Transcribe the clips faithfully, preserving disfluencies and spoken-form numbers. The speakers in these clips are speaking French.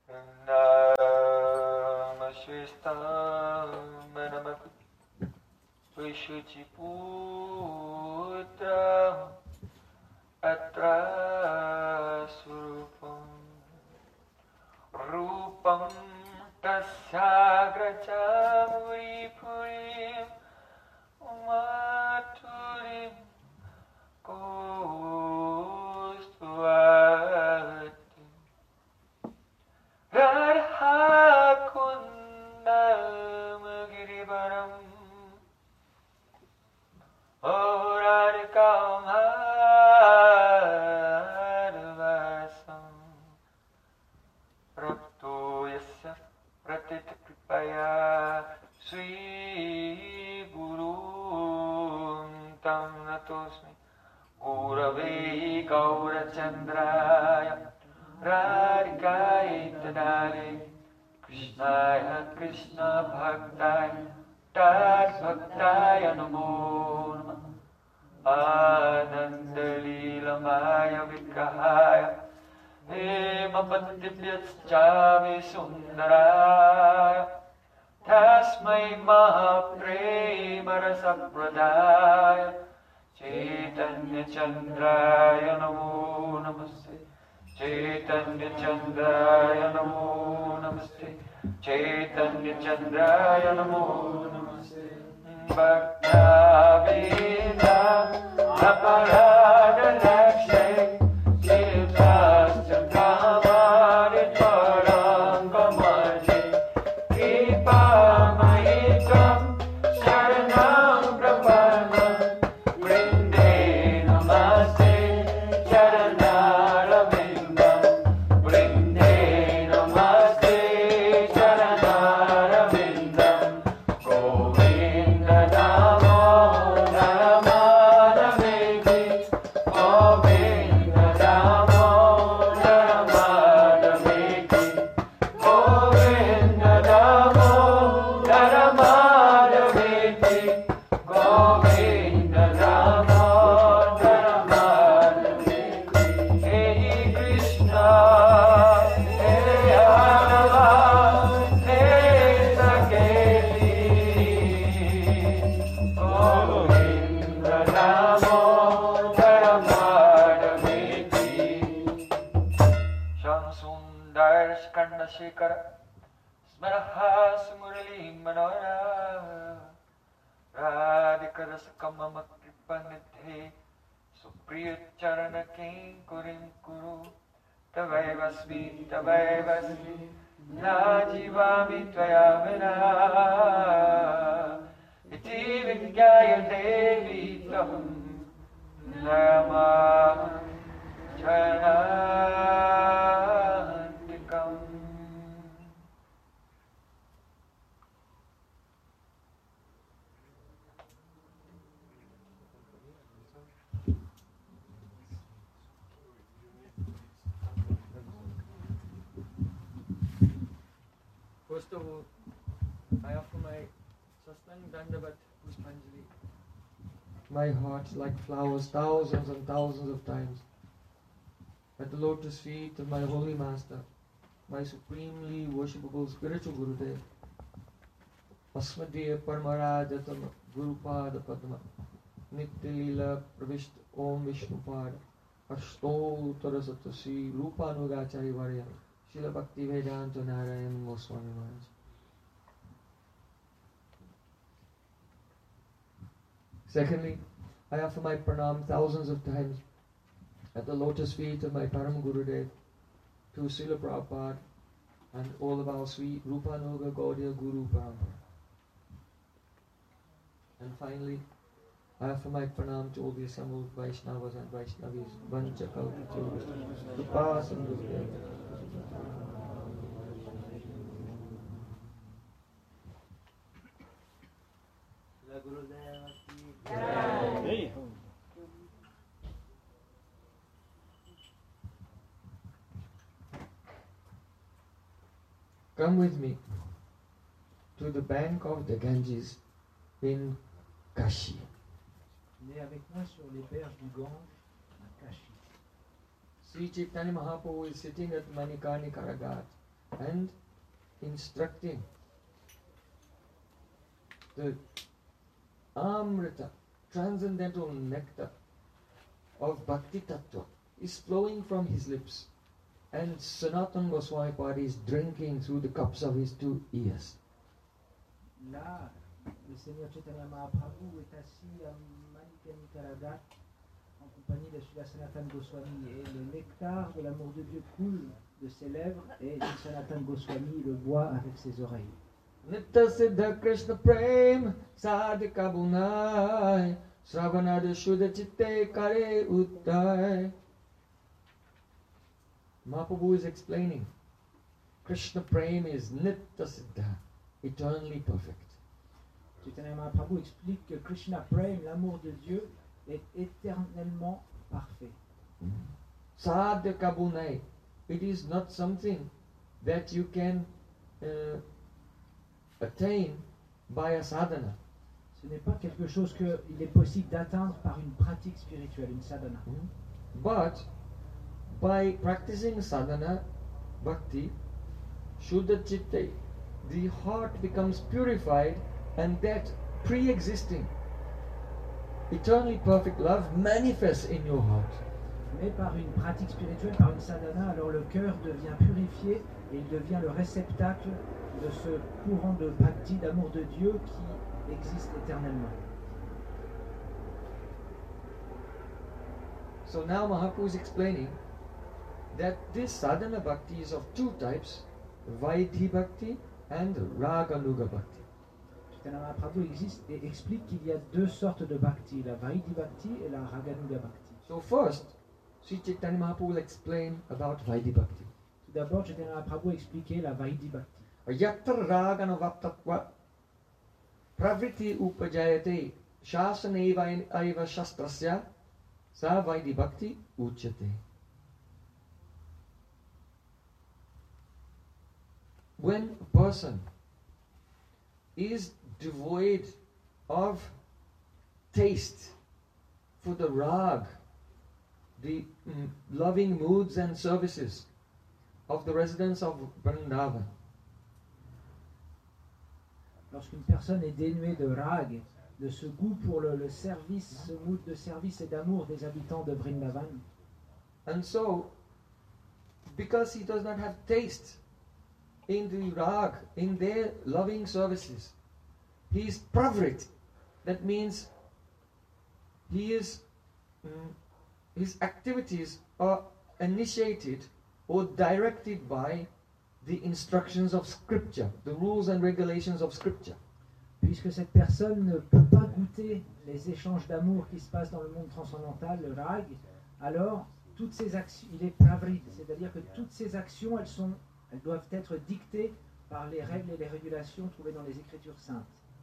Namaste Vishuchiputra Atra Surupam Rupam Tasyagracham Vipurim Maturim Kostuvati Radha Kundam Girivaram Radhikam Harvasam Rapto Yasya Pratita Kripaya Sri Guru Tam Natosmi Gurave Gaurachandraya Radhikaya Tadale Krishnaya Krishna Bhaktaya Tad Bhaktaya Namo Namah Ananda Leela Maya Vigrahaya Hemapatibhyachami Sundaraya Tasmai Mahaprema Rasapradaya Chaitanya Chandraya Namo Namaste Chaitanya Chandraya Namo Namaste Chaitanya Chandraya Namo Namaste Bhakta Vida Aparada Lakshay Siddhasya Kamari Tvaram Kamaji Kripa Mahitam Sharanam Prapanam Vrinde Namaste Charanarabindam Vrinde Namaste Charanarabindam Govinda Namo Naramadamiti Govinda Namo Naramadamiti Govinda Namo Naramadamiti Govinda Namo Naramadamiti Hey Krishna Hey Adava Hey Saketi Govinda Namo Naramadamiti Sham Sundar Skanda Shekara Smaraha Sumurali Manora Radhika Rasakamama Kripanidhe Supriya Charana Kinkurim Kuru Tavaivasmi Tavaivasmi Najivami Tvayamina Iti Vidyaya Devi Tam Nama Charantikam First of all, I offer my Sastang Dandavat Puspanjali. My heart, like flowers, thousands and thousands of times, at the lotus feet of my holy master, my supremely worshipable spiritual Gurudev, Asmadhya Parmarajatam Gurupada Padma, Nitya Leela Pravishta Om Vishnupada, Ashto Tarasatasi Rupanugachari Varya, Srila Bhakti Vedanta Narayan Goswami Maharaj. Secondly, I offer my pranam thousands of times at the lotus feet of my Param Gurudev, to Srila Prabhupada and all of our sweet Rupanuga Gaudiya Guru Parampara. And finally, I offer my pranam to all the assembled Vaishnavas and Vaishnavis, Vancha Kalpachurva, Rupa Sandhya. Come with me to the bank of the Ganges in Kashi. Venez avec moi sur les berges du Gange à Kashi. Sri Chaitanya Mahaprabhu is sitting at Manikarnika Ghat and instructing. The Amrita, transcendental nectar of Bhakti Tattva, is flowing from his lips, and Sanatana Goswami Padi is drinking through the cups of his two ears. Là, le Seigneur Chaitanya Mahaprabhu est assis à Manikarnika en compagnie de Srila Sanatana Goswami, et le nectar de l'amour de Dieu coule de ses lèvres, et Sanatana Goswami le boit avec ses oreilles. Nitta Siddha Krishna Prem Sadhika Bunai Sravanada Shuddha Chitte Kare Uttai. Mahaprabhu is explaining Krishna Prem is Nitta Siddha, eternally perfect. Chaitanya Mahaprabhu explique que Krishna Prem, l'amour de Dieu, est éternellement parfait. Sadhika Bunai, it is not something that you can uh, attain by a sadhana. Ce n'est pas quelque chose qu'il est possible d'atteindre par une pratique spirituelle, une sadhana. But by practicing sadhana, bhakti, Shuddha Chitte, the heart becomes purified, and that pre-existing, eternally perfect love manifests in your heart. Mais par une pratique spirituelle, par une sadhana, alors le cœur devient purifié et il devient le réceptacle de ce courant de bhakti, d'amour de Dieu qui existe éternellement. So now Mahaprabhu is explaining that this sadhana bhakti is of two types, Vaidhi bhakti and Raganuga bhakti. Chaitanya Mahaprabhu existe et explique qu'il y a deux sortes de bhakti, la Vaidhi bhakti et la Raganuga bhakti. So first, Sri Chaitanya Mahaprabhu will explain about Vaidhi bhakti. Tout d'abord, Chaitanya Mahaprabhu a expliqué la Vaidhi bhakti. Yatra raganavaptatva pravriti upajayate shasaneva aiva shastrasya sa Vaidhi bhakti uchyate. When a person is devoid of taste for the rag, the mm, loving moods and services of the residents of Vrindavan, lorsqu'une personne est dénuée de rag, de ce goût pour le, le service, ce mood de service et d'amour des habitants de Vrindavan, and so because he does not have taste in the rag, in their loving services, he is pravrit. That means he is mm, his activities are initiated or directed by the instructions of scripture, the rules and regulations of scripture. puisque cette personne ne peut pas goûter les échanges d'amour qui se passent dans le monde transcendantal, le rag, alors toutes ces actions, il est pravrit, c'est-à-dire que toutes ces actions, elles sont, elles doivent être dictées par les règles et les régulations trouvées dans les Écritures saintes.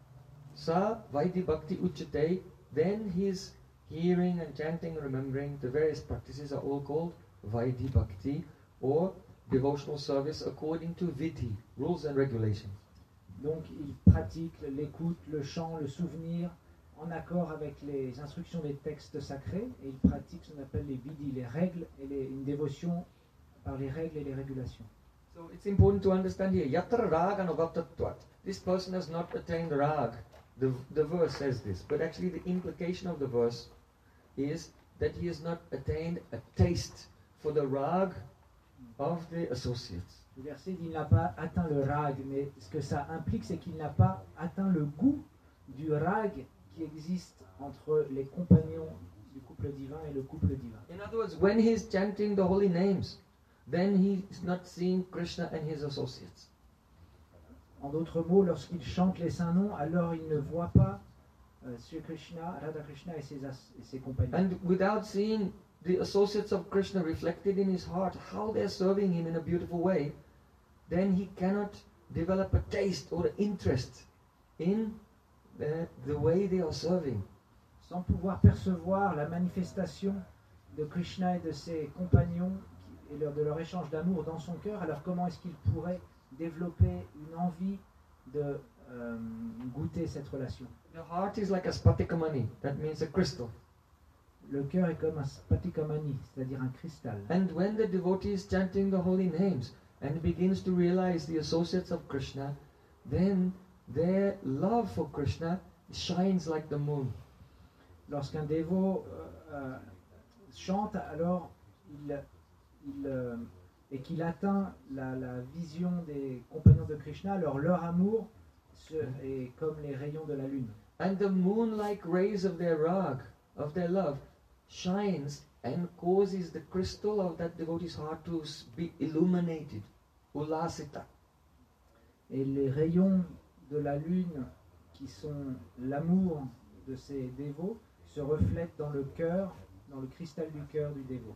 Sa Vaidhi Bhakti Uchate, then his hearing and chanting and remembering the various practices are all called Vaidhi Bhakti, or devotional service according to Vidhi, rules and regulations. Donc il pratique l'écoute, le chant, le souvenir, en accord avec les instructions des textes sacrés, et il pratique ce qu'on appelle les vidhi, les règles, et les, une dévotion par les règles et les régulations. So it's important to understand here, Yatra Rag Anuvaptatvat. This person has not attained rag. The, the verse says this, but actually the implication of the verse is that he has not attained a taste for the rag of the associates. Le verset dit qu'il n'a pas atteint le rag, mais ce que ça implique, c'est qu'il n'a pas atteint le goût du rag qui existe entre les compagnons du couple divin et le couple divin. In other words, when he is chanting the holy names, then he is not seeing Krishna and his associates. En d'autres mots, lorsqu'il chante les saints noms, alors il ne voit pas euh, Sri Krishna, Radha Krishna et ses, as- et ses compagnons. And without seeing the associates of Krishna reflected in his heart, how they're serving him in a beautiful way, then he cannot develop a taste or interest in the, the way they are serving. Sans pouvoir percevoir la manifestation de Krishna et de ses compagnons qui- et leur- de leur échange d'amour dans son cœur, alors comment est-ce qu'il pourrait développer une envie de euh, goûter cette relation? The heart is like a spatikamani, that means a crystal. Le cœur est comme un spatikamani, c'est-à-dire un cristal. And when the devotee is chanting the holy names, and begins to realize the associates of Krishna, then their love for Krishna shines like the moon. Lorsqu'un dévot euh, euh, chante, alors il, il, euh, et qu'il atteint la, la vision des compagnons de Krishna, alors leur amour se, est comme les rayons de la lune. And the moon-like rays of their rag, of their love, shines and causes the crystal of that devotee's heart to s- be illuminated. Ulasita. Et les rayons de la lune, qui sont l'amour de ces dévots, se reflètent dans le cœur, dans le cristal du cœur du dévot.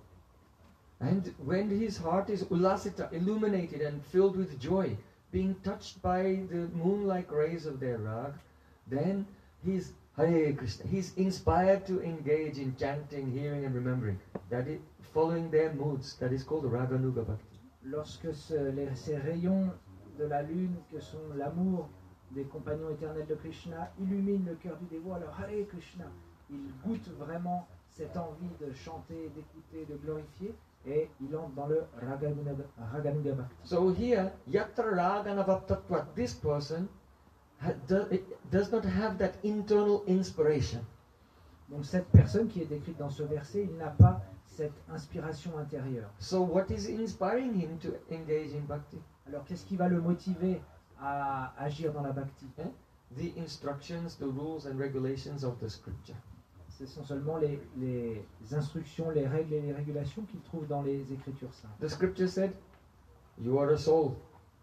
And when his heart is ulasita, illuminated and filled with joy, being touched by the moon-like rays of their rag, then he's Hare Krishna. He's inspired to engage in chanting, hearing, and remembering. That is following their moods. That is called Raganuga Bhakti. Lorsque ce- les- ces rayons de la lune, que sont l'amour des compagnons éternels de Krishna, illuminent le cœur du dévot, alors Hare Krishna, il goûte vraiment cette envie de chanter, d'écouter, de glorifier, et il entre dans le Raganuga, Raganuga Bhakti. So here, Yatra Raganavaptatvat, this person ha- do, it does not have that internal inspiration. Donc cette personne qui est décrite dans ce verset, il n'a pas cette inspiration intérieure. So what is inspiring him to engage in bhakti? Alors qu'est-ce qui va le motiver à agir dans la bhakti? The instructions, the rules and regulations of the scripture. Ce sont seulement les, les instructions, les règles et les régulations qu'il trouve dans les Écritures saintes. The scripture said, you are a soul.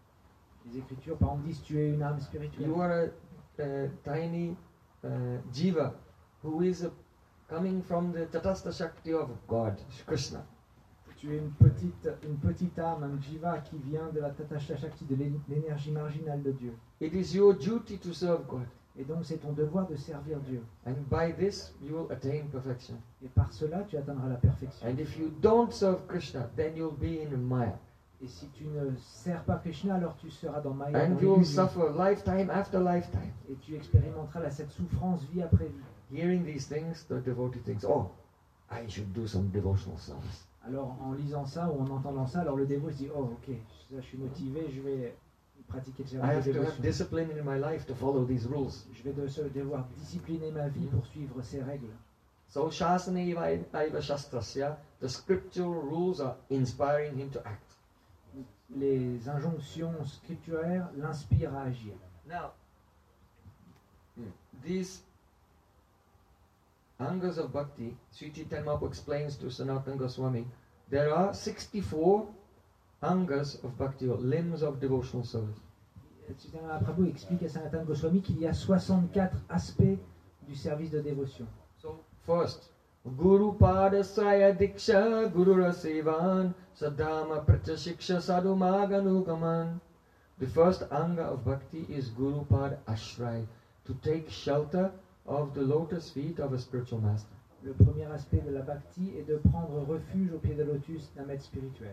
Les Écritures, par exemple, disent tu es une âme spirituelle. You are a, a tiny uh, jiva who is uh, coming from the Tatastha Shakti of God, Krishna. Tu es une petite, une petite âme, un jiva qui vient de la Tatastha Shakti, de l'é- l'énergie marginale de Dieu. It is your duty to serve God. Et donc c'est ton devoir de servir Dieu. And by this, you will attain perfection. Et par cela, tu atteindras la perfection. And if you don't serve Krishna, then you'll be in Maya. Et si tu ne sers pas Krishna, alors tu seras dans Maya, And dans you will l'illusion. suffer lifetime after lifetime. Et tu expérimenteras la- cette souffrance vie après vie. Hearing these things, the devotee thinks, oh, I should do some devotional service. Alors en lisant ça ou en entendant ça, alors le dévot se dit oh ok, ça, je suis motivé, je vais pratiquer le I service have de to have dévotion. discipline in my life to follow these rules. Je vais de- se- devoir discipliner ma vie Mhm. pour suivre ces règles. So Shasana Iva Shastrasya, the scriptural rules are inspiring him to act. Les injonctions scripturaires l'inspirent à agir. Now, these angas of bhakti, Sri Chaitanya Mahaprabhu explains to Sanatana Goswami, there are sixty-four angas of bhakti, or limbs of devotional service. Chaitanya Mahaprabhu explique à Sanatana Goswami qu'il y a soixante-quatre aspects du service de dévotion. So, first, Guru Padasaya Diksha Guru Rasevan Sadhama Pratyashiksha Sadhu Maganugaman. The first anga of bhakti is Guru Pad Ashray, to take shelter of the lotus feet of a spiritual master. Le premier aspect de la bhakti est de prendre refuge au pied de lotus d'un maître spirituel.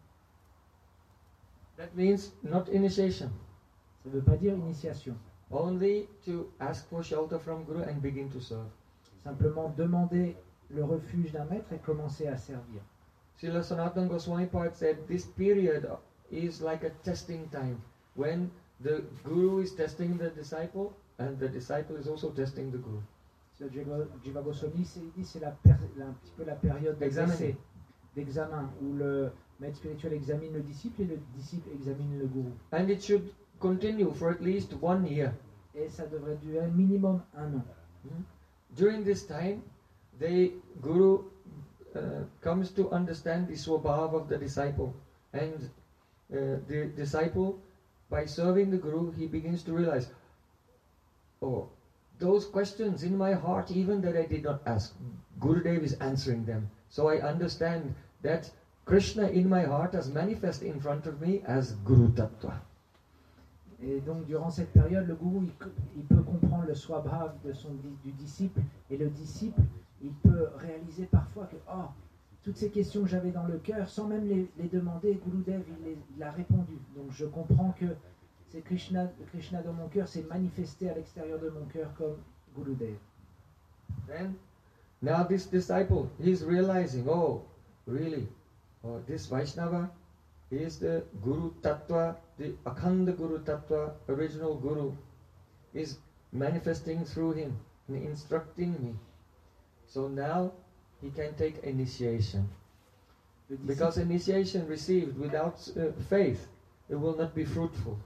That means not initiation, Ça ne veut pas dire initiation. only to ask for shelter from Guru and begin to serve. Simplement demander le refuge d'un maître et commencer à servir. Srila Sanatana Goswami Pad said this period is like a testing time when the Guru is testing the disciple and the disciple is also testing the Guru. Ce Jiva Jiva Goswami c'est- il dit c'est la per- la- un petit peu la période Examen. d'essai, d'examen, où le maître spirituel examine le disciple et le disciple examine le gourou. And it should continue for at least one year. Et ça devrait durer minimum un an. During this time, the Guru uh, comes to understand the swabhav of the disciple. And uh, the disciple, by serving the Guru, he begins to realize, oh, those questions in my heart, even that I did not ask, Gurudev is answering them. So I understand that Krishna in my heart has manifest in front of me as Guru Tattva. Et donc durant cette période, le gourou il, co- il peut comprendre le swabhav de son, di- du disciple, et le disciple il peut réaliser parfois que oh, toutes ces questions que j'avais dans le cœur, sans même les, les demander, Gurudev il, les- il a répondu. Donc je comprends que c'est Krishna, Krishna dans mon cœur s'est manifesté à l'extérieur de mon cœur comme Gurudev. Then, now this disciple, he is realizing, oh, really, oh, this Vaishnava is the Guru Tattva, the Akhanda Guru Tattva, original Guru, is manifesting through him and instructing me. So now he can take initiation. Because initiation received without uh, faith, it will not be fruitful.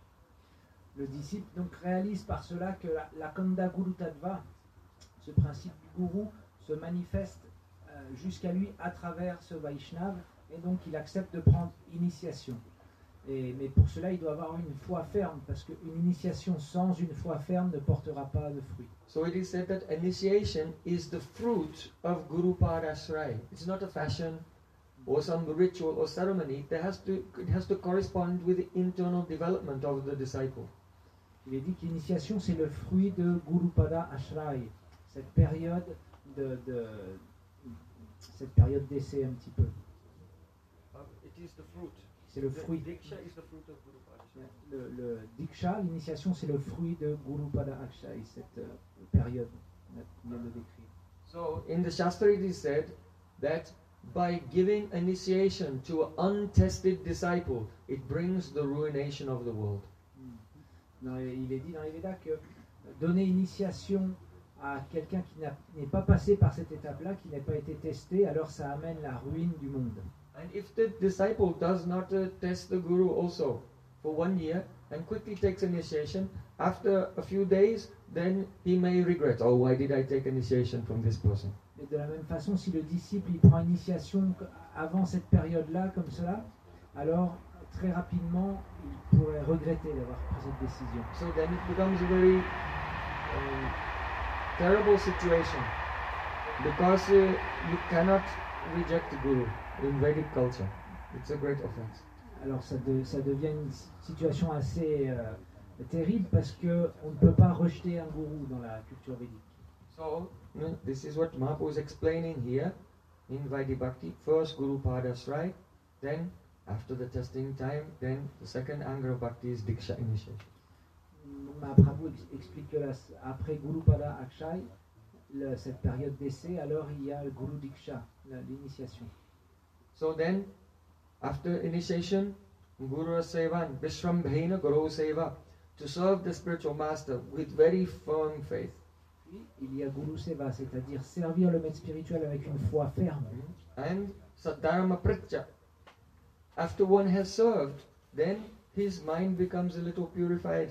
Le disciple donc réalise par cela que la, la Khanda Guru Tattva, ce principe du gourou, se manifeste euh, jusqu'à lui à travers ce Vaishnav, et donc il accepte de prendre initiation. Et, mais pour cela, il doit avoir une foi ferme, parce qu'une initiation sans une foi ferme ne portera pas de fruits. So it is said that initiation is the fruit of Guru Padashray. It's not a fashion or some ritual or ceremony. There has to, it has to correspond with the internal development of the disciple. Il est dit que l'initiation, c'est le fruit de Gurupada Ashray, cette période de, de cette période d'essai un petit peu. Uh, it is the fruit. C'est le fruit. Diksha is the fruit of Guru Padashray. Le, le Diksha, l'initiation, c'est le fruit de Gurupada Ashray, cette euh, période qu'on vient de décrire. So in the Shastra it is said that by giving initiation to an untested disciple, it brings the ruination of the world. Non, il est dit dans les Védas que donner initiation à quelqu'un qui n'a- n'est pas passé par cette étape-là, qui n'a pas été testé, alors ça amène la ruine du monde. And if the disciple does not uh, test the Guru also for one year and quickly takes initiation, after a few days, then he may regret, oh, why did I take initiation from this person? Et de la même façon, si le disciple il prend initiation avant cette période-là, comme cela, alors très rapidement, il pourrait regretter d'avoir pris cette décision. So then it becomes a very um, terrible situation because uh, you cannot reject the Guru in Vedic culture. It's a great offense. Alors ça, de- ça devient une situation assez euh, terrible parce que on ne peut pas rejeter un gourou dans la culture védique. So you know, this is what Mahaprabhu is explaining here in Vaidhi Bhakti. First Guru Padashray, then after the testing time, then the second Anga of Bhakti is Diksha initiation. Donc, Mahaprabhu ex- explique que la- après Gurupada Akshay, le- cette période d'essai, alors il y a le Guru Diksha, la- l'initiation. So then, after initiation, Guru Sevan, Vishrambhena Guru Seva, to serve the spiritual master with very firm faith. Puis il y a Guru Seva, c'est-à-dire servir le maître spirituel avec une foi ferme. And Sadharma Pritya. After one has served, then his mind becomes a little purified.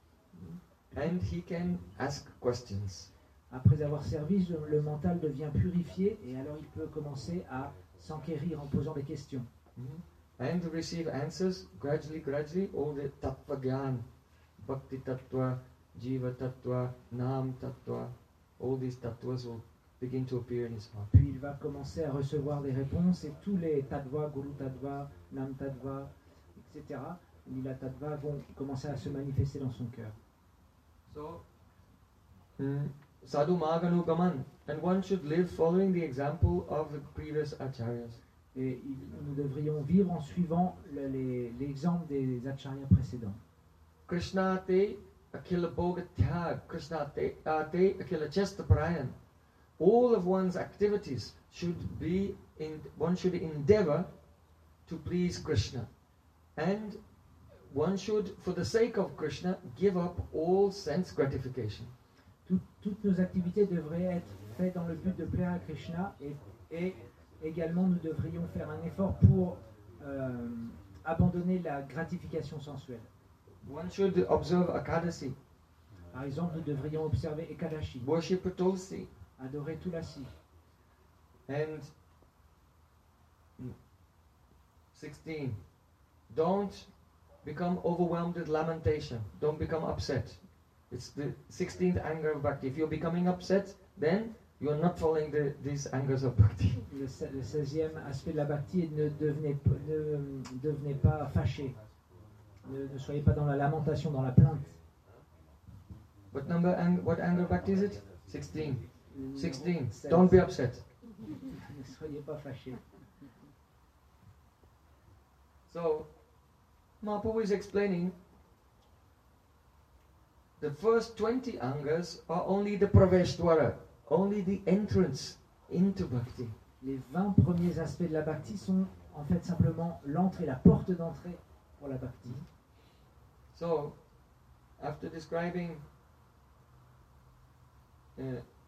And he can ask questions. Après avoir servi, le, le mental devient purifié et alors il peut commencer à s'enquérir en posant des questions. And to receive answers gradually, gradually, all the Tattva Gyan, Bhakti Tattva, Jiva Tattva, Nam Tattva, all these tattvas will begin to appear in his heart. Puis il va commencer à recevoir des réponses et tous les Tattva, Guru Tattva, Nam Tattva, et cetera, Lila Tattva vont commencer à se manifester dans son cœur. So, mm, Sadhu Maganu Gaman, and one should live following the example of the previous acharyas. Et il- nous devrions vivre en suivant le- les- l'exemple des acharyas précédents. Krishna te akila bhoga tyag, Krishna te uh, te akila chesta prayan. All of one's activities should be in, one should endeavor to please Krishna. And one should, for the sake of Krishna, give up all sense gratification. Tout- toutes nos activités devraient être faites dans le but de plaire à Krishna et, et également nous devrions faire un effort pour euh, abandonner la gratification sensuelle. One should observe Akadasi, Par exemple, nous devrions observer Ekadashi, worship Tulsi, adorer Tulasi. and mm, sixteen. Don't become overwhelmed with lamentation. Don't become upset. It's the sixteenth anger of bhakti. If you're becoming upset, then you're not following the, these angers of bhakti. Le, se- le seizième aspect de la bhakti est ne devenez, p- ne devenez pas fâchés. Ne, ne soyez pas dans la lamentation, dans la plainte. What number? Ang- what anger of bhakti is it? Sixteen. Le Sixteen. numéro seize. Don't be upset. Ne soyez pas fâchés. So, Mahaprabhu is explaining the first twenty angas are only the praveshdwara, only the entrance into bhakti. Les vingt premiers aspects de la bhakti sont en fait simplement l'entrée, la porte d'entrée pour la bhakti. So, after describing uh,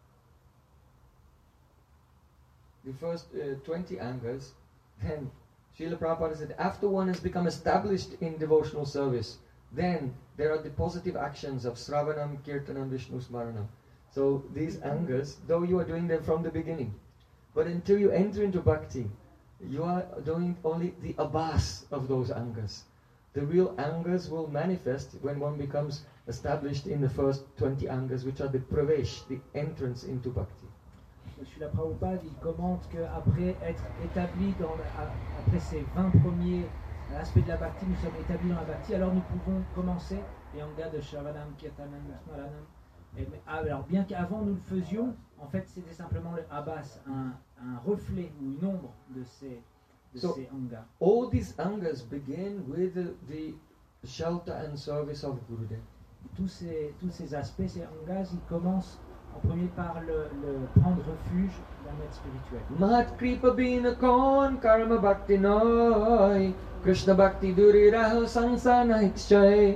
the first uh, twenty angas, then Srila Prabhupada said, after one has become established in devotional service, then there are the positive actions of Sravanam, Kirtanam, Vishnu Smaranam. So these angas, though you are doing them from the beginning, but until you enter into bhakti, you are doing only the abhas of those angas. The real angas will manifest when one becomes established in the first twenty angas, which are the pravesh, the entrance into bhakti. Srila Prabhupada, il commente qu'après être établi dans la- après ces vingt premiers aspects de la bhakti, nous sommes établis dans la bhakti, alors nous pouvons commencer les angas de Shravanam, Kirtanam, Smaranam. Et- Alors bien qu'avant nous le faisions, en fait c'était simplement le abhas, un, un reflet ou une ombre de ces, de So- ces angas. All these angas begin with the, the shelter and service of Gurudev. Tous ces, tous ces aspects, ces angas, ils commencent en premier par le, le prendre refuge d'un maître spirituel. Mahat kripa bina kon karma bhakti noi Krishna bhakti duri raho sansana hikshay.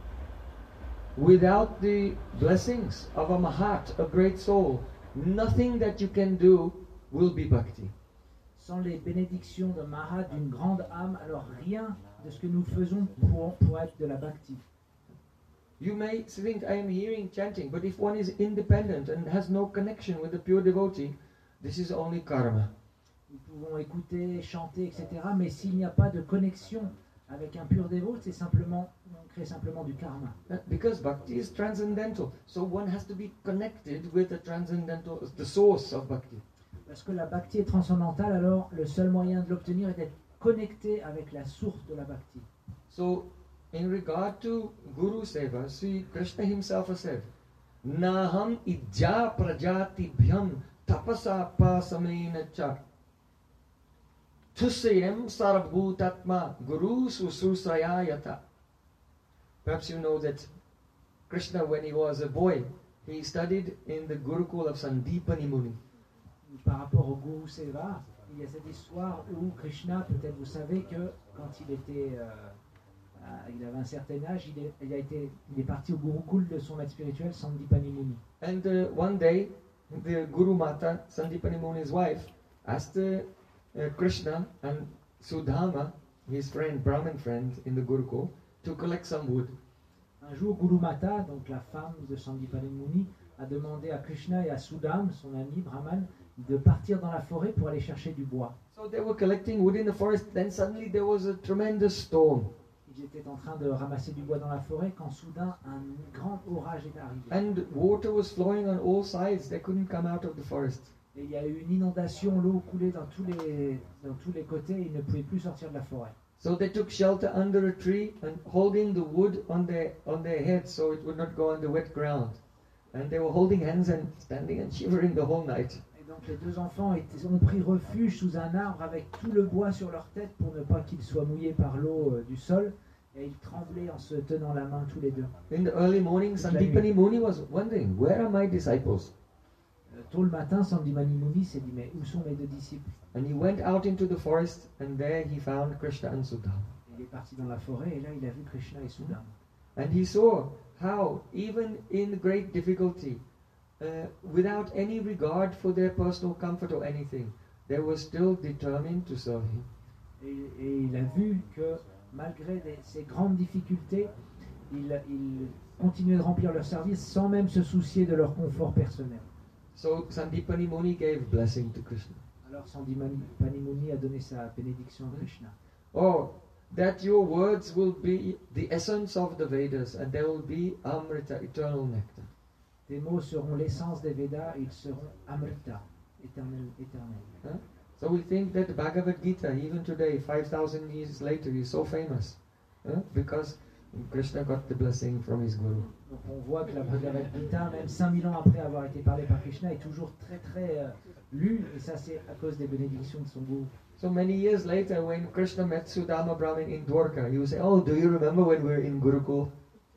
Without the blessings of a mahat, a great soul, nothing that you can do will be bhakti. Sans les bénédictions d'un Mahat, d'une grande âme, alors rien de ce que nous faisons pour, pour être de la bhakti. You may think I am hearing chanting, but if one is independent and has no connection with the pure devotee, this is only karma. Nous pouvons écouter, chanter, et cetera. Mais s'il n'y a pas de connexion avec un pur dévot, c'est simplement, on crée simplement du karma. Uh, Because bhakti is transcendental, so one has to be connected with the transcendental, the source of bhakti. Parce que la bhakti est transcendantale, alors le seul moyen de l'obtenir est d'être connecté avec la source de la bhakti. So, in regard to Guru Seva, Sri Krishna himself has said, Naham ijja prajati bhyam tapasa pasamena cha tusayam sarabhutatma guru sususrayayata. Perhaps you know that Krishna, when he was a boy, he studied in the Gurukul of Sandipani Muni. Par rapport au Guru Seva, il y a cette histoire où Krishna, peut-être vous savez que quand il était, euh, euh, il avait un certain âge, il est, il a été, il est parti au Gurukul de son maître spirituel, Sandipani Muni. And uh, one day, the Guru Mata, Sandipani Muni's wife, asked uh, uh, Krishna and Sudhama, his friend, Brahmin friend in the Gurukul, to collect some wood. Un jour, Guru Mata, donc la femme de Sandipani Muni, a demandé à Krishna et à Sudam, son ami Brahman, de partir dans la forêt pour aller chercher du bois. So they were collecting wood in the forest, then suddenly there was a tremendous storm. Ils étaient en train de ramasser du bois dans la forêt quand soudain un grand orage est arrivé. And water was flowing on all sides, they couldn't come out of the forest. Et il y a eu une inondation, l'eau coulait dans tous les, dans tous les côtés et ils ne pouvaient plus sortir de la forêt. So they took shelter under a tree and holding the wood on their, on their heads so it would not go on the wet ground. And they were holding hands and standing and shivering the whole night. Et donc les deux enfants étaient, ont pris refuge sous un arbre avec tout le bois sur leur tête pour ne pas qu'ils soient mouillés par l'eau euh, du sol. Et ils tremblaient en se tenant la main tous les deux. In the early morning, Sandipani Muni was wondering, where are my disciples? Euh, tôt le matin, Sandipani Muni s'est dit, mais où sont mes deux disciples? And he went out into the forest and there he found Krishna and Sudama. Il est parti dans la forêt et là il a vu Krishna et Sudam. And he saw how, even in great difficulty, uh, without any regard for their personal comfort or anything, they were still determined to serve him. Et, et il a vu que malgré des- ces grandes difficultés, ils, ils continuaient de remplir leur service sans même se soucier de leur confort personnel. So Sandipani Muni gave blessing to Krishna. Alors Sandipani Muni a donné sa bénédiction à Krishna. Oh, that your words will be the essence of the Vedas and they will be Amrita, eternal nectar. Tes mots seront l'essence des Védas et ils seront Amrita, éternel, éternel. Huh? So we think that the Bhagavad Gita, even today, five thousand years later, is so famous huh? because Krishna got the blessing from his Guru. Donc on voit que la Bhagavad Gita, même cinq mille ans après avoir été parlé par Krishna, est toujours très très euh, lue, et ça c'est à cause des bénédictions de son gourou. So many years later, when Krishna met Sudama Brahmin in Dwarka, he would say, "Oh, do you remember when we were in Gurukul?"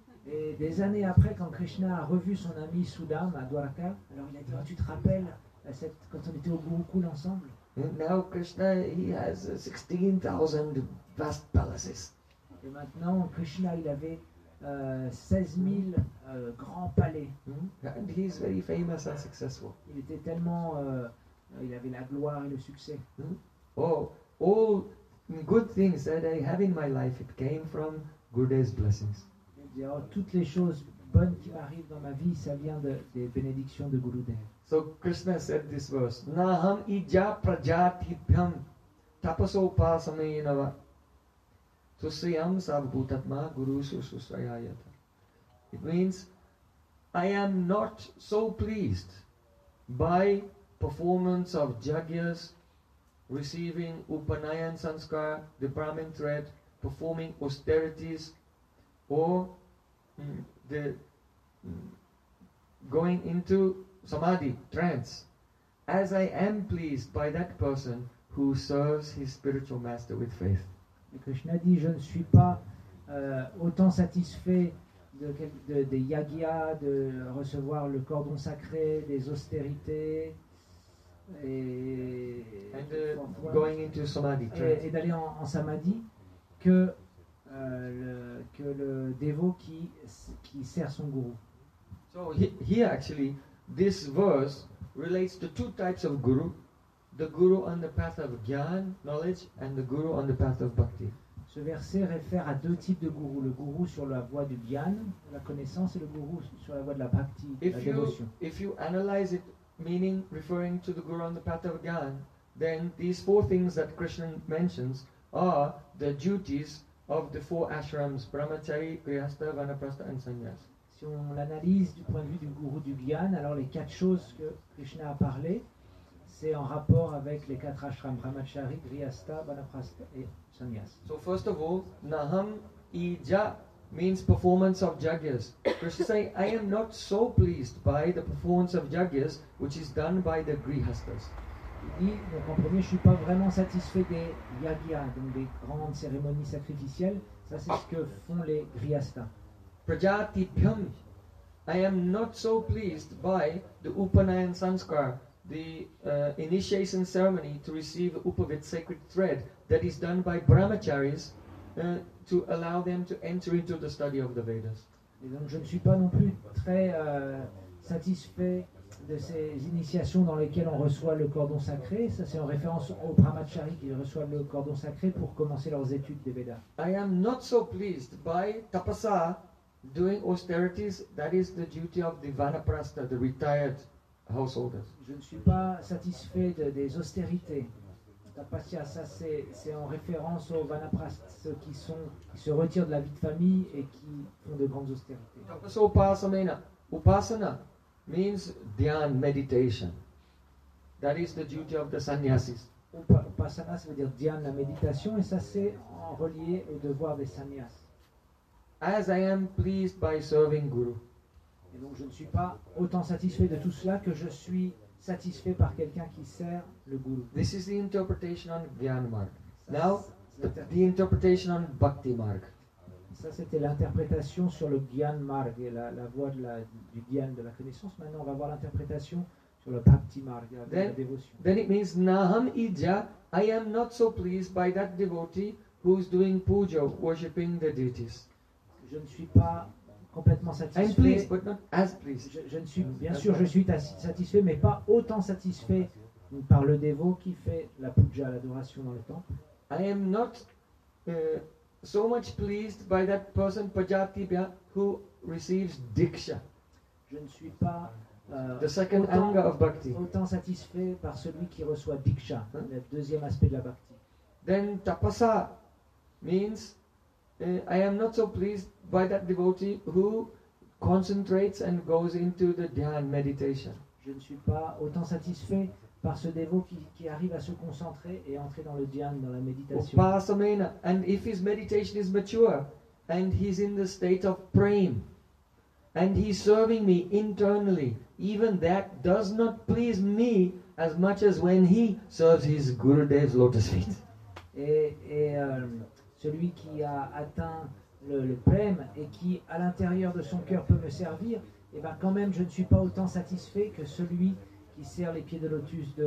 Et des années après, quand Krishna a revu son ami Sudam à Dwarka, alors il a dit, oh, tu te rappelles, à cette, quand on était au Gurukul ensemble? And now Krishna, he has uh, sixteen thousand vast palaces. Et maintenant, Krishna, il avait euh, seize mille euh, grands palais. Hmm? And he's very famous and successful. Il était tellement, euh, il avait la gloire et le succès. Hmm? Oh, all good things that I have in my life, it came from Gurudev's blessings. Il dit, oh, toutes les choses bonnes qui m'arrivent dans ma vie, ça vient de, des bénédictions de Gurudev. So Krishna said this verse, Naham ija prajatibhyam tapasopasamenava susriyam savbhutatma guru susrayayata. It means, I am not so pleased by performance of jagyas, receiving upanayan sanskar, the Brahmin thread, performing austerities, or mm, the mm, going into samadhi, trance, as I am pleased by that person who serves his spiritual master with faith. Et Krishna dit, je ne suis pas euh, autant satisfait de, de, des yagyas, de recevoir le cordon sacré, des austérités, et, And uh, going into samadhi, trance. et, et d'aller en, en samadhi, que, euh, le, que le dévot qui, qui sert son gourou. So he, here actually, this verse relates to two types of guru. The guru on the path of gyan, knowledge, and the guru on the path of bhakti. Ce verset réfère à deux types de gourous, le gourou sur la voie du gyan, la connaissance, et le gourou sur la voie de la bhakti, la If you, dévotion. if you analyze it, meaning referring to the guru on the path of gyan, then these four things that Krishna mentions are the duties of the four ashrams, brahmachari, grihastha, vanaprastha, and sannyas. Si on l'analyse du point de vue du gourou du gyan, alors les quatre choses que Krishna a parlé, c'est en rapport avec les quatre ashrams, brahmachari, grihastha, vanaprastha et sannyas. So first of all, Naham ija means performance of jagyas. Krishna saying, I am not so pleased by the performance of jagyas which is done by the grihasthas. Il dit, donc en premier, je ne suis pas vraiment satisfait des yagyas, donc des grandes cérémonies sacrificielles. Ça, c'est ce que font les grihasthas. Prajatibhyam, I am not so pleased by the Upanayan Sanskar, the uh, initiation ceremony to receive Upavit sacred thread that is done by brahmacharis uh, to allow them to enter into the study of the Vedas. Et donc, je ne suis pas non plus très euh, satisfait de ces initiations dans lesquelles on reçoit le cordon sacré. Ça, c'est en référence aux brahmacharis qui reçoivent le cordon sacré pour commencer leurs études des Védas. I am not so pleased by tapasa, doing austerities. That is the duty of the vanaprastha, the retired householders. Je ne suis pas satisfait de, des austérités. Tapasya, ça c'est, c'est en référence aux vanaprastha, ceux qui, sont, qui se retirent de la vie de famille et qui font de grandes austérités. Tapasa upasamena. Upasana means dhyan, meditation. That is the duty of the sannyasis. Upa- Upasana, ça veut dire dhyan, la méditation, et ça c'est en relié au devoir des sannyas. As I am pleased by serving Guru. Et donc je ne suis pas autant satisfait de tout cela que je suis satisfait par quelqu'un qui sert le gourou. This is the interpretation on Gyan Marg. Ça, Now, c'est the, l'inter- the interpretation on Bhakti Marg. ça, c'était l'interprétation sur le Gyan Marg et la, la voie de la, du Gyan de la connaissance. Maintenant on va voir l'interprétation sur le Bhakti Marg, la, la Then- dévotion. Then it means Naham ija, I am not so pleased by that devotee who is doing puja, worshipping the deities. Je ne suis pas complètement I'm satisfait. pleased, but not as pleased. Je, je ne suis, bien sûr, je suis tas- satisfait, mais pas autant satisfait par le dévot qui fait la puja, l'adoration dans le temple. I am not uh, so much pleased by that person, Pajatibhya, who receives diksha, Je ne suis pas euh, the second autant, anga of bhakti. autant satisfait par celui qui reçoit diksha, le deuxième aspect de la bhakti. Then tapasa means uh, I am not so pleased by that devotee who concentrates and goes into the dhyan meditation. Je ne suis pas autant satisfait par ce dévot qui, qui arrive à se concentrer et entrer dans le dhyan, dans la méditation. Upasamena. And if his meditation is mature and he's in the state of prem and he's serving me internally, even that does not please me as much as when he serves his Gurudev's lotus feet. Et, et, euh, celui qui a atteint le, le prem et qui, à l'intérieur de son cœur, peut me servir, et ben quand même, je ne suis pas autant satisfait que celui qui sert les pieds de lotus de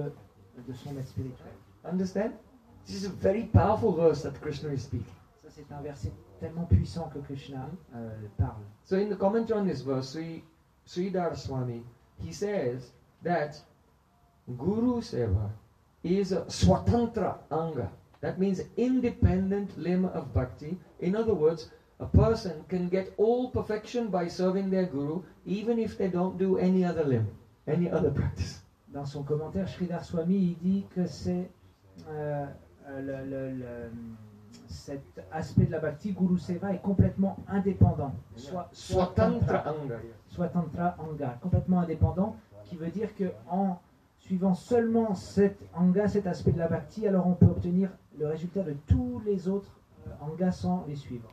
de son maître spirituel. Understand? This is a very powerful verse that Krishna is speaking. Ça, c'est un verset tellement puissant que Krishna euh, parle. So in the commentary on this verse, Sri Sridhar Swami, he says that Guru Seva is a Swatantra Anga. That means independent limb of bhakti. In other words, a person can get all perfection by serving their Guru, even if they don't do any other limb, any other practice. Dans son commentaire, Sridhar Swami il dit que c'est euh, le, le, le, cet aspect de la bhakti, Guru Seva, est complètement indépendant. Soit, Swatantra Anga. Swatantra Anga, complètement indépendant, qui veut dire que en suivant seulement cet Anga, cet aspect de la bhakti, alors on peut obtenir le résultat de tous les autres euh, Angas sans les suivre.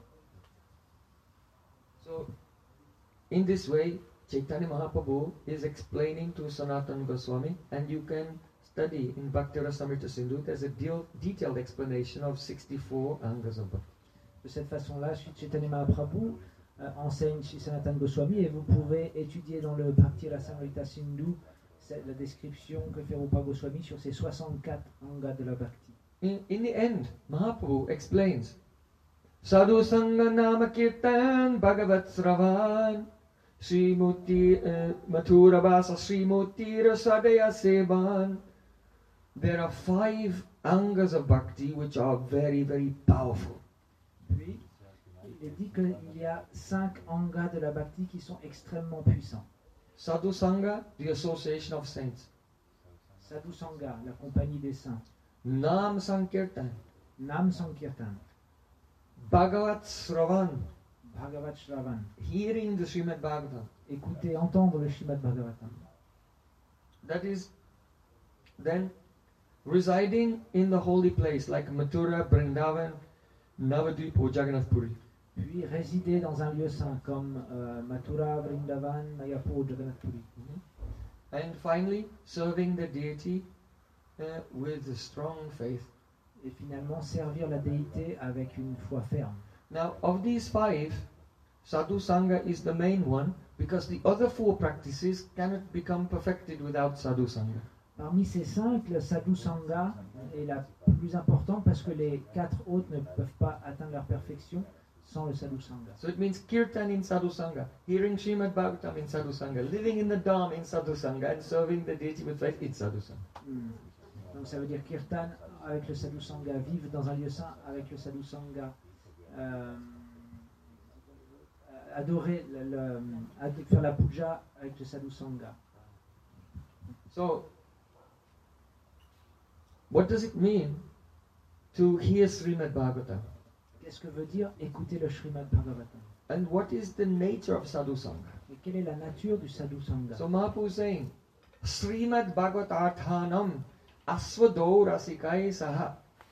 So, in this way, Chaitanya Mahaprabhu is explaining to Sanatana Goswami, and you can study in Bhakti Rasamrita Sindhu, there's a deal, detailed explanation of sixty-four Angas of Bhakti. De cette façon-là, Sri Chaitanya Mahaprabhu euh, enseigne chez Sanatana Goswami et vous pouvez étudier dans le Bhakti Rasamrita Sindhu la description que fait Rupa Goswami sur ces soixante-quatre Angas de la Bhakti. In, in the end, Mahaprabhu explains, Sadhu Sangha Nama Kirtan Bhagavat Sravan Srimurti uh, Mathura Vasa Srimurti Rasadaya Sevan. There are five Angas of Bhakti which are very, very powerful. Puis, il est dit qu'il y a cinq Angas de la Bhakti qui sont extrêmement puissants. Sadhu Sangha, the association of saints. Sadhu Sangha, la compagnie des saints. Nam Sankirtan. Nam Sankirtan. Bhagavat Sravan. Bhagavat Shravan. Hearing the Srimad Bhagavatam. Écouter, entendre le Srimad Bhagavatam. That is then residing in the holy place like Mathura, Vrindavan, Navadvip or Jagannath Puri. Puis résider dans un lieu saint comme euh, Mathura, Vrindavan, Mayapur, Jagannath Puri. Mm-hmm. And finally, serving the deity uh, with a strong faith. Et finalement, servir la déité avec une foi ferme. Now, of these five, Sadhu Sangha is the main one because the other four practices cannot become perfected without Sadhu Sangha. Parmi ces cinq, le Sadhu Sangha est la plus importante parce que les quatre autres ne peuvent pas atteindre leur perfection sans le Sadhu Sangha. So it means kirtan in Sadhu Sangha, hearing Srimad Bhagavatam in Sadhu Sangha, living in the Dham in Sadhu Sangha, and serving the deity with faith in Sadhu Sangha. Hmm. Donc ça veut dire kirtan avec le Sadhu Sangha, vivre dans un lieu saint avec le Sadhu Sangha, euh, adorer, le, le, ad, faire la puja avec le Sadhu Sangha. So, what does it mean to hear Srimad Bhagavatam? Qu'est-ce que veut dire écouter le Srimad Bhagavatam? And what is the nature of Sadhu Sangha? Et quelle est la nature du Sadhu Sangha? So Mahaprabhu is saying, Srimad Bhagavatarthanam asvado rasikai saha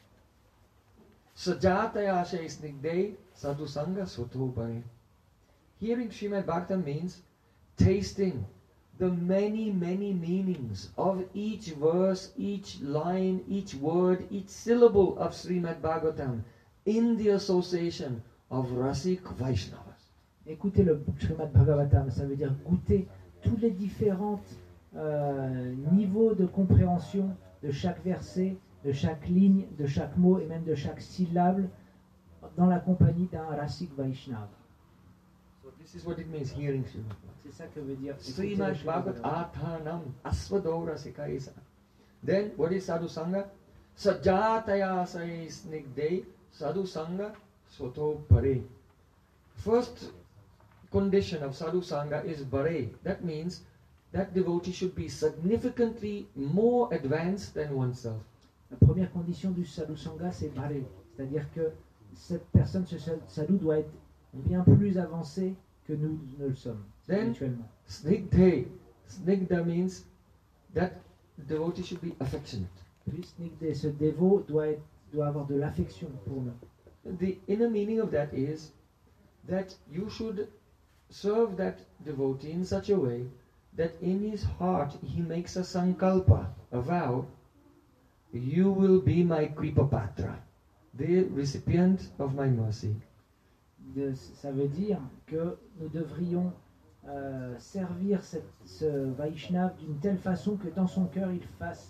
sajataya snigdei Sadhu Sangha soto bhare. Hearing Srimad Bhagavatam means tasting the many, many meanings of each verse, each line, each word, each syllable of Srimad Bhagavatam in the association of Rasik Vaishnavas. Écouter le Srimad Bhagavatam, ça veut dire goûter tous les différents euh, niveaux de compréhension de chaque verset, de chaque ligne, de chaque mot et même de chaque syllabe dans la compagnie d'un Rasik Vaishnava. So this is what it means, hearing Srimad Bhagavatam. C'est ça que veut dire Srimad Bhagavatam asvado rasikai saha. Then what is Sadhu Sangha? Sajataya snigdei Sadhu Sangha soto bhare. First condition of Sadhu Sangha is bhare. That means that devotee should be significantly more advanced than oneself. La première condition du Sadhu Sangha, c'est bhare. C'est-à-dire que cette personne, ce sadhu doit être bien plus avancé que nous ne le sommes Then, spirituellement. snigdhe. Snigdha means that devotee should be affectionate. Puis snigdhe, ce dévot doit, être, doit avoir de l'affection pour nous. The inner meaning of that is that you should serve that devotee in such a way that in his heart he makes a sankalpa, a vow, you will be my Kripapatra, the recipient of my mercy. De, ça veut dire que nous devrions euh, servir cette, ce Vaishnav d'une telle façon que dans son cœur il fasse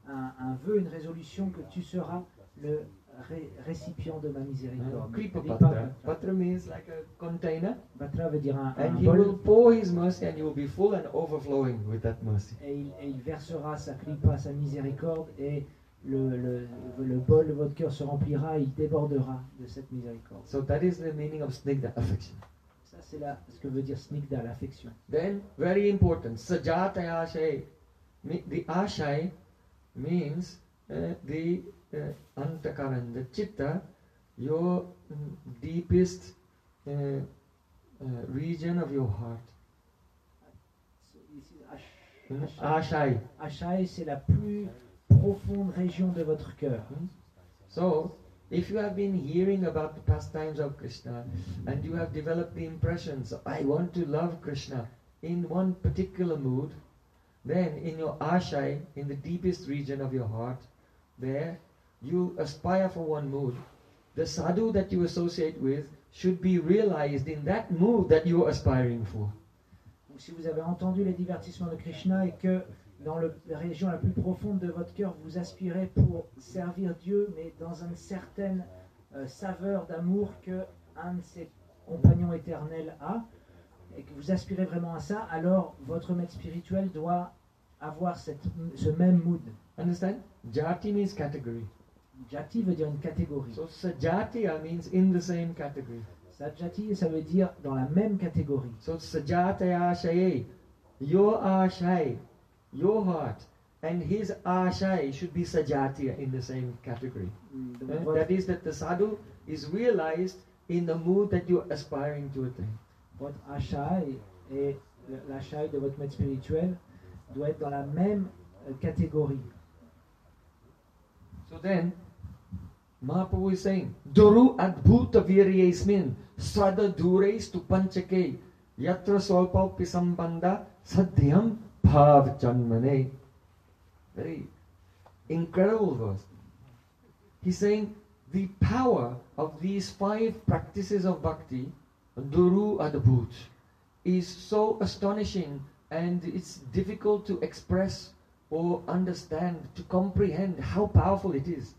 un, un vœu, une résolution que tu seras le ré- récipient de ma miséricorde. Kripa Kripa Patra. Patra means like a container. Patra veut dire un, un And he bol. will pour his mercy and you will be full and overflowing with that mercy. Et il, et il versera sa kripa, sa miséricorde, et le, le, le bol de votre cœur se remplira, et il débordera de cette miséricorde. So that is the meaning of snigdha, affection. Ça, c'est là ce que veut dire snigdha, l'affection. Then, very important, sajataya ashay. Me- The ashay means uh, the uh, antakaran, the chitta, your mm, deepest uh, uh, region of your heart. Ici, Ash- Mm, Ashay. Ashay. Ashay, c'est la plus profonde région de votre cœur. So, if you have been hearing about the pastimes of Krishna and you have developed the impressions, I want to love Krishna in one particular mood, then in your ashay, in the deepest region of your heart, there you aspire for one mood. The sadhu that you associate with should be realized in that mood that you are aspiring for. Donc, si vous avez entendu les divertissements de Krishna et que dans le- la région la plus profonde de votre cœur, vous aspirez pour servir Dieu, mais dans une certaine euh, saveur d'amour que un de ses compagnons éternels a, et que vous aspirez vraiment à ça, alors votre maître spirituel doit avoir cette, ce même mood. Understand? Jati means category. Jati veut dire une catégorie. So sajatiya means in the same category. Sajati, ça veut dire dans la même catégorie. So sajataya ashaye, your ashay, your heart, and his ashay should be sajatiya in the same category. Donc, Eh? votre, That is that the sadhu is realized in the mood that you're aspiring to attain. votre ashai et le- l'ashai de votre maître spirituel doit être dans la même euh, catégorie. So then, Mahaprabhu is saying, Duru adbhuta viryesmin sada dureis tu panchake yatra swalpa pisambanda sadhyam bhav janmane. Very incredible verse. He's saying the power of these five practices of bhakti, Duru adbhut, is so astonishing and it's difficult to express or understand, to comprehend how powerful it is.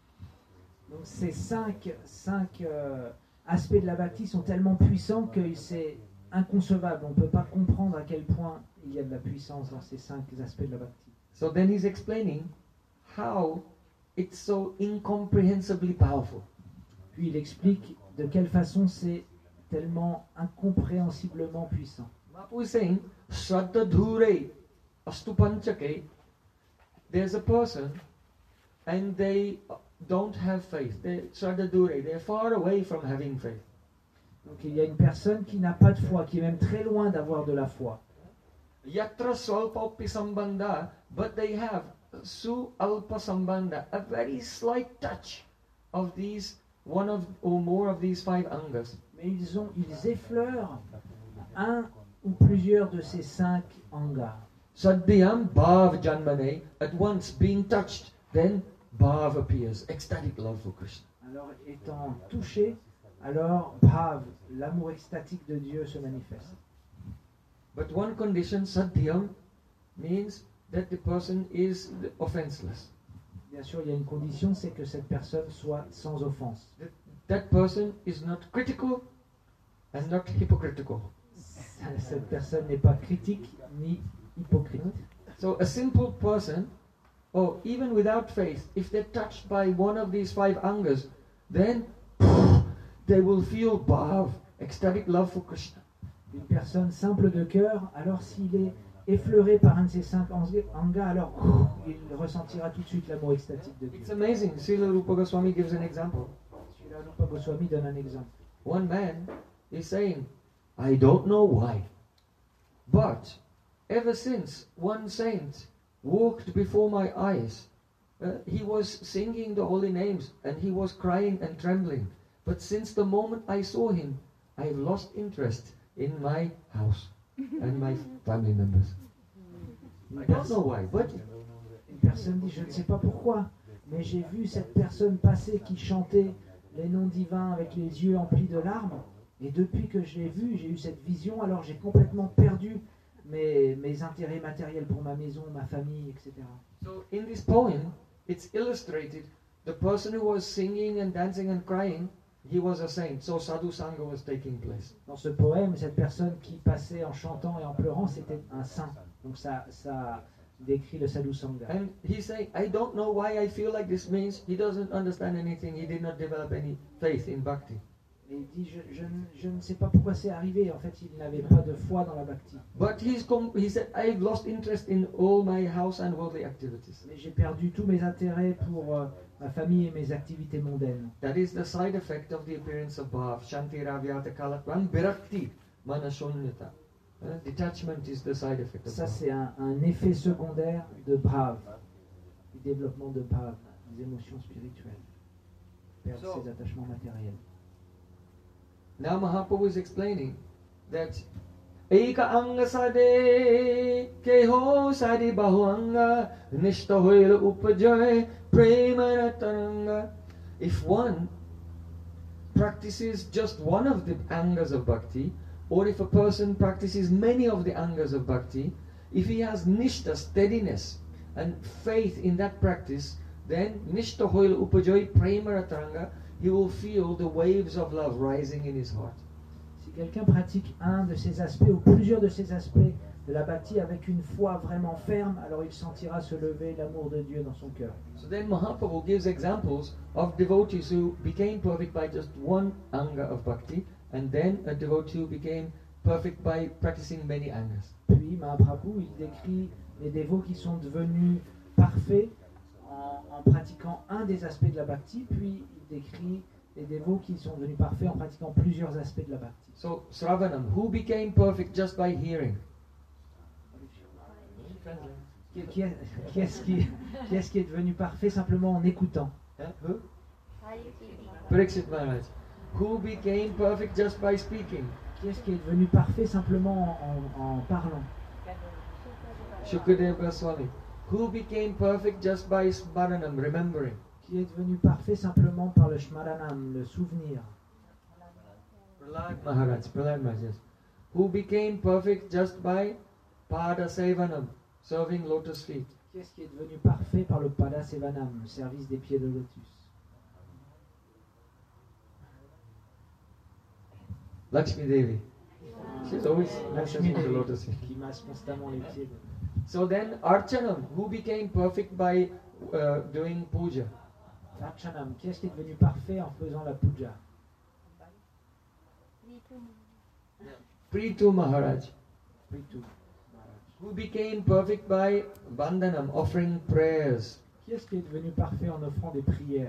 Donc ces cinq, cinq euh, aspects de la bhakti sont tellement puissants que c'est inconcevable. On ne peut pas comprendre à quel point il y a de la puissance dans ces cinq aspects de la bhakti. So then he's explaining how it's so incomprehensibly powerful. Puis il explique de quelle façon c'est tellement incompréhensiblement puissant. Mahaprabhu is saying, Shraddha Dhure Astu Panchake, there's a person and they don't have faith. They Shraddha Dhure, they're far away from having faith. Donc il y a une personne qui n'a pas de foi, qui est même très loin d'avoir de la foi. Yatra Swalpa Sambandha, but they have Su Alpa Sambandha, a very slight touch of these, one of or more of these five angas. Mais ils, ont, ils effleurent un ou plusieurs de ces cinq angas. Sadhyam Bhav Janmane, at once being touched, then Bhav appears, ecstatic love for Krishna. Alors étant touché, alors bhav, l'amour extatique de Dieu se manifeste. But one condition, Sadhyam, means that the person is offenseless. Bien sûr, il y a une condition, c'est que cette personne soit sans offense. That, that person is not critical and not hypocritical. Cette personne n'est pas critique ni hypocrite. So a simple person, or even without faith, if they're touched by one of these five angas, then they will feel bhav, ecstatic love for Krishna. Une personne simple de cœur, alors s'il est effleuré par un de ces cinq angas, alors il ressentira tout de suite l'amour extatique de Dieu. It's amazing. Srila Rupa Goswami gives an example. Srila Rupa Goswami donne un exemple. One man is saying, I don't know why, but ever since one saint walked before my eyes, uh, he was singing the holy names and he was crying and trembling. But since the moment I saw him, I've lost interest in my house and my family members. I don't know why, but Une personne dit, je ne sais pas pourquoi, mais j'ai vu cette personne passer qui chantait les noms divins avec les yeux emplis de larmes, et depuis que je l'ai vu, j'ai eu cette vision, alors j'ai complètement perdu mes, mes intérêts matériels pour ma maison, ma famille, et cetera. So in this poem, it's illustrated the person who was singing and dancing and crying, he was a saint. So Sadhu Sangha was taking place. Dans ce poème, cette personne qui passait en chantant et en pleurant, c'était un saint. Donc ça, ça décrit le sadhu sangha. And he's saying, I don't know why I feel like this, means he doesn't understand anything. He did not develop any faith in bhakti. Et il dit, je, je, ne- je ne sais pas pourquoi c'est arrivé. En fait, il n'avait pas de foi dans la bhakti. But he's com- he said, I've lost interest in all my house and worldly activities. Mais j'ai perdu tous mes intérêts pour euh, ma famille et mes activités mondaines. That is the side effect of the appearance of bhav, shanti, ravyata, kalatvam, birakti, manashonyata. Uh, detachment is the side effect of Ça, bhav. c'est un, un effet secondaire de bhav, du développement de bhav, des émotions spirituelles. Perdre So- ses attachements matériels. Now Mahaprabhu is explaining that Eka anga sade keho sadi bahuanga nishta hoil upajoy prema taranga. If one practices just one of the angas of bhakti, or if a person practices many of the angas of bhakti, if he has nishta, steadiness, and faith in that practice, then nishta hoil upajoy prema taranga, he will feel the waves of love rising in his heart. Si quelqu'un pratique un de ces aspects ou plusieurs de ces aspects de la bhakti avec une foi vraiment ferme, alors il sentira se lever l'amour de Dieu dans son cœur. So then Mahaprabhu gives examples of devotees who became perfect by just one anga of bhakti, and then a devotee who became perfect by practicing many angas. Puis Mahaprabhu, il décrit les dévots qui sont devenus parfaits en, en pratiquant un des aspects de la bhakti, puis il décrit les dévots qui sont devenus parfaits en pratiquant plusieurs aspects de la bhakti. So Sravanam, who became perfect just by hearing? Qui, qui est, qui est-ce qui, qui est-ce qui est devenu parfait simplement en écoutant? Huh? Who? Parikshit Maharaj. Who became perfect just by speaking? Qui est-ce qui est devenu parfait simplement en, en- en parlant? Shukadeva Goswami. Who became perfect just by smaranam, remembering? Qui est devenu parfait simplement par le shmaranam, le souvenir? Prahlad Maharaj, Prahlad Maharaj, yes. Who became perfect just by pada sevanam, serving lotus feet? Qui est-ce qui est devenu parfait par le pada sevanam, le service des pieds de lotus? Lakshmi Devi. She's always Lakshmi mentioning the Devi, lotus feet. qui masse constamment les pieds. de- So then Archanam, who became perfect by uh, doing puja? Archanam, qui est-ce qui est devenu parfait en faisant la puja? Pritu Maharaj. Pritu. Who became perfect by bandhanam, offering prayers? Qui est-ce qui est devenu parfait en offrant des prières?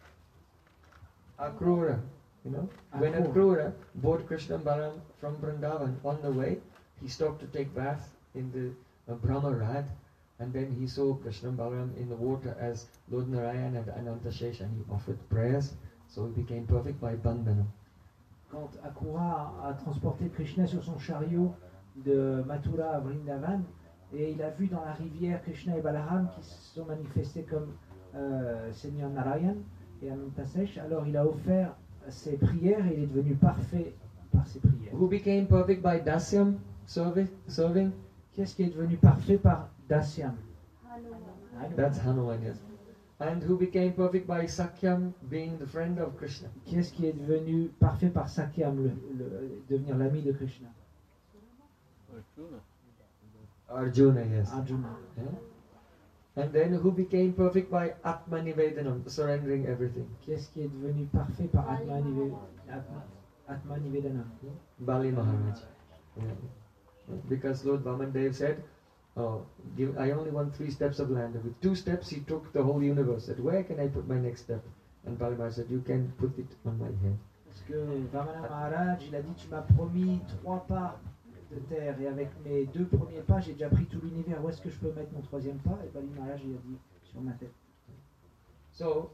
Akrura, you know. When Akrura. Akrura brought Krishna and Balaram from Vrindavan, on the way, he stopped to take bath in the uh, Brahma Rad, and then he saw Krishna and Balaram in the water as Lord Narayan and Ananta Shesh, and he offered prayers, so he became perfect by bandhanam. Quand Akura a transporté Krishna sur son chariot de Mathura à Vrindavan, et il a vu dans la rivière Krishna et Balaram qui se sont manifestés comme euh, Seigneur Narayan et Anantasesh, alors il a offert ses prières et il est devenu parfait par ses prières. Who became perfect by dasyam, servi- serving? Qui est-ce qui est devenu parfait par Dasyam? That's Hanuman, yes. And who became perfect by Sakyam, being the friend of Krishna? Qui est-ce qui est devenu parfait par Sakyam, le, le- devenir l'ami de Krishna? Arjuna, yes. Arjuna. Yeah? And then who became perfect by Atma Nivedanam, surrendering everything? Qui est-ce qui est devenu parfait par Atma, Nive- Atma, Atma Nivedanam? Bali Maharaj. Yeah. Because Lord Vamandev said, oh, give, I only want three steps of land. And with two steps he took the whole universe. Said, where can I put my next step? And Bali Maharaj said, you can put it on my head. Parce que Vamana Maharaj, il a dit, tu m'as promis trois pas de terre, et avec mes deux premiers pas, j'ai déjà pris tout l'univers. Où est-ce que je peux mettre mon troisième pas? Et Bali Maharaj, il a dit, sur ma tête. So,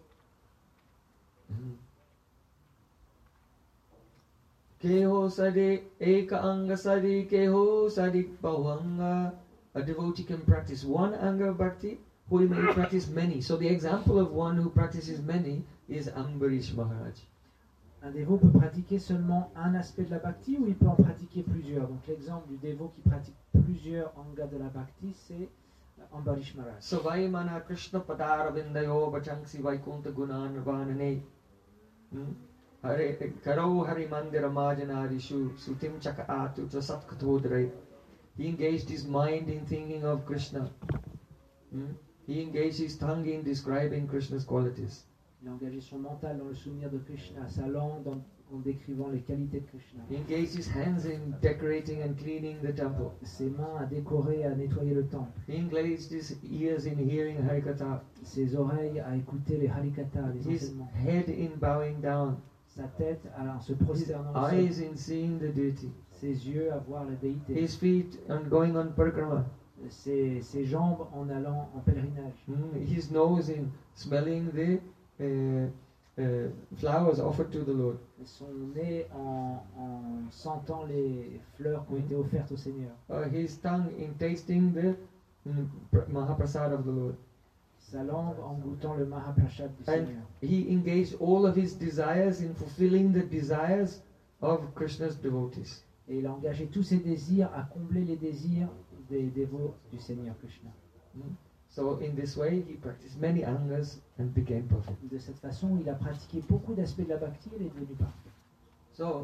Keho Sadi Eka Anga Sadi Keho Sadi Bahanga. A devotee can practice one anga of bhakti, or he may practice many. So the example of one who practices many is Ambarish Maharaj. Un dévot peut pratiquer seulement un aspect de la bhakti ou il peut en pratiquer plusieurs. Donc l'exemple du dévot qui pratique plusieurs angas de la bhakti, c'est Ambarish Maharaj. So Vaimana Krishna Padaravindayo Vachanksi Vaikuntha Gunan Vanane Hare Karo Hari Mandira Majanadishu Sutim Chaka Atu Satkatodre. He engaged his mind in thinking of Krishna. Hmm? He engaged his tongue in describing Krishna's qualities. Il a engagé son mental dans le souvenir de Krishna, sa langue dans, en décrivant les qualités de Krishna. He engaged his hands in decorating and cleaning the temple. Ses mains à décorer, à nettoyer le temple. He engaged his ears in hearing Harikatha. Ses oreilles à écouter les harikata, les His enseignements. head in bowing down. Sa tête à, en se His prosternant au sol. eyes in seeing the deity. Ses yeux à voir la déité. His feet on going on parikrama. Ses, ses jambes en allant en pèlerinage. Mm, his nose in smelling the uh, uh, flowers offered to the Lord. Son nez en, en sentant les fleurs qui ont été offertes au Seigneur. Uh, his tongue in tasting the mm, pr- Mahaprasad of the Lord. Sa langue en goûtant le Mahaprasad du And Seigneur. he engaged all of his desires in fulfilling the desires of Krishna's devotees. Et il a engagé tous ses désirs à combler les désirs des dévots du Seigneur Krishna. Mm. So in this way he practiced many angas and became perfect. De cette façon, il a pratiqué beaucoup d'aspects de la bhakti et il est devenu parfait. So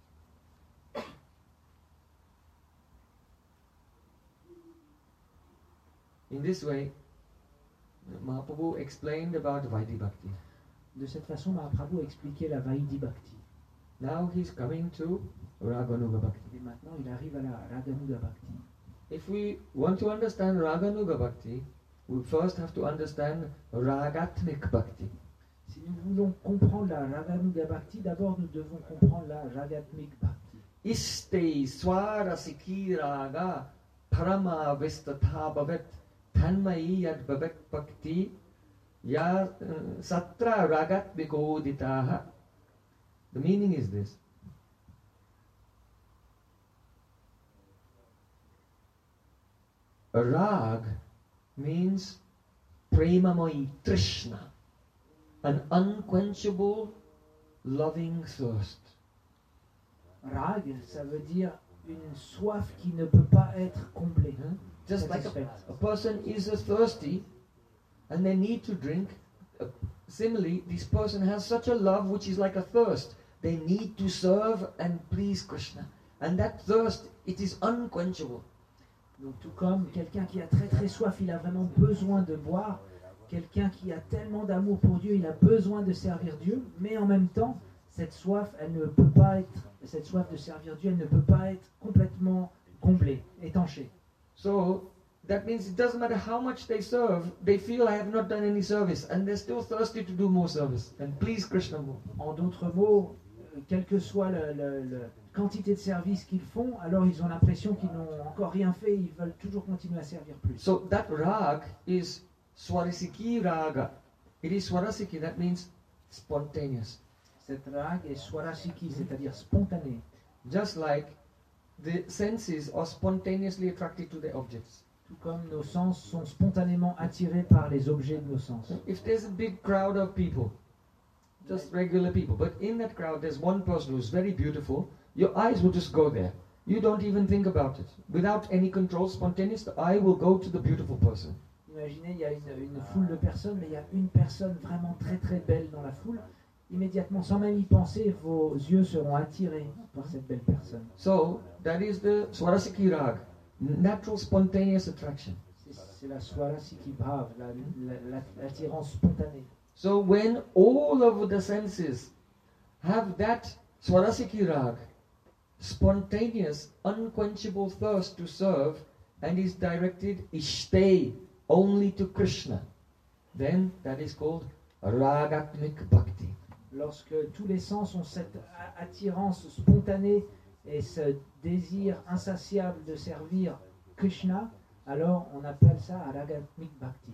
in this way Mahaprabhu explained about Vaidhi Bhakti. De cette façon, Mahaprabhu a expliqué la Vaidhi Bhakti. Now he's coming to Raganuga Bhakti. Et maintenant, il arrive à la Raganuga Bhakti. If we want to understand Raganuga Bhakti, we first have to understand Ragatmik Bhakti. Si nous voulons comprendre la Raganuga Bhakti, d'abord nous devons comprendre la Ragatmik Bhakti. Iste Swarasiki Raga Parama Vistatha Bhavet Tanmayi Yad Bhavet Bhakti Ya uh, Satra Ragatmiko Ditaha. The meaning is this. Rag means premamoyi trishna, an unquenchable loving thirst. Rag, ça veut dire une soif qui ne peut pas être comblée. Huh? Just like a, Satisfaite. a person is uh, thirsty and they need to drink. Uh, similarly, this person has such a love which is like a thirst. They need to serve and please Krishna. And that thirst, it is unquenchable. Donc tout comme quelqu'un qui a très très soif, il a vraiment besoin de boire. Quelqu'un qui a tellement d'amour pour Dieu, il a besoin de servir Dieu. Mais en même temps, cette soif, elle ne peut pas être, cette soif de servir Dieu, elle ne peut pas être complètement comblée, étanchée. So that means it doesn't matter how much they serve, they feel I have not done any service and they're still thirsty to do more service and please Krishna more. En d'autres mots, euh, quelle que soit la quantité de service qu'ils font, alors ils ont l'impression qu'ils n'ont encore rien fait, ils veulent toujours continuer à servir plus. So that rag is Swarasiki raga. It is Swarasiki, that means spontaneous. Cette rag est swarasiki, c'est-à-dire spontanée. Just like the senses are spontaneously attracted to the objects. Tout comme nos sens sont spontanément attirés par les objets de nos sens. If there's a big crowd of people, just regular people, but in that crowd there's one person who's very beautiful, your eyes will just go there. You don't even think about it. Without any control, spontaneous, the eye will go to the beautiful person. Imaginez, il y a une, une foule de personnes, mais il y a une personne vraiment très très belle dans la foule. Immédiatement, sans même y penser, vos yeux seront attirés par cette belle personne. So, that is the Swarasiki rag, natural spontaneous attraction. C'est c'est la swarasiki bhav, la- la- la- l'attirance spontanée. So, when all of the senses have that Swarasiki rag, spontaneous, unquenchable thirst to serve, and is directed ishtay, only to Krishna, then that is called Ragatmik Bhakti. Lorsque tous les sens ont cette a- attirance spontanée et ce désir insatiable de servir Krishna, alors on appelle ça Ragatmik Bhakti.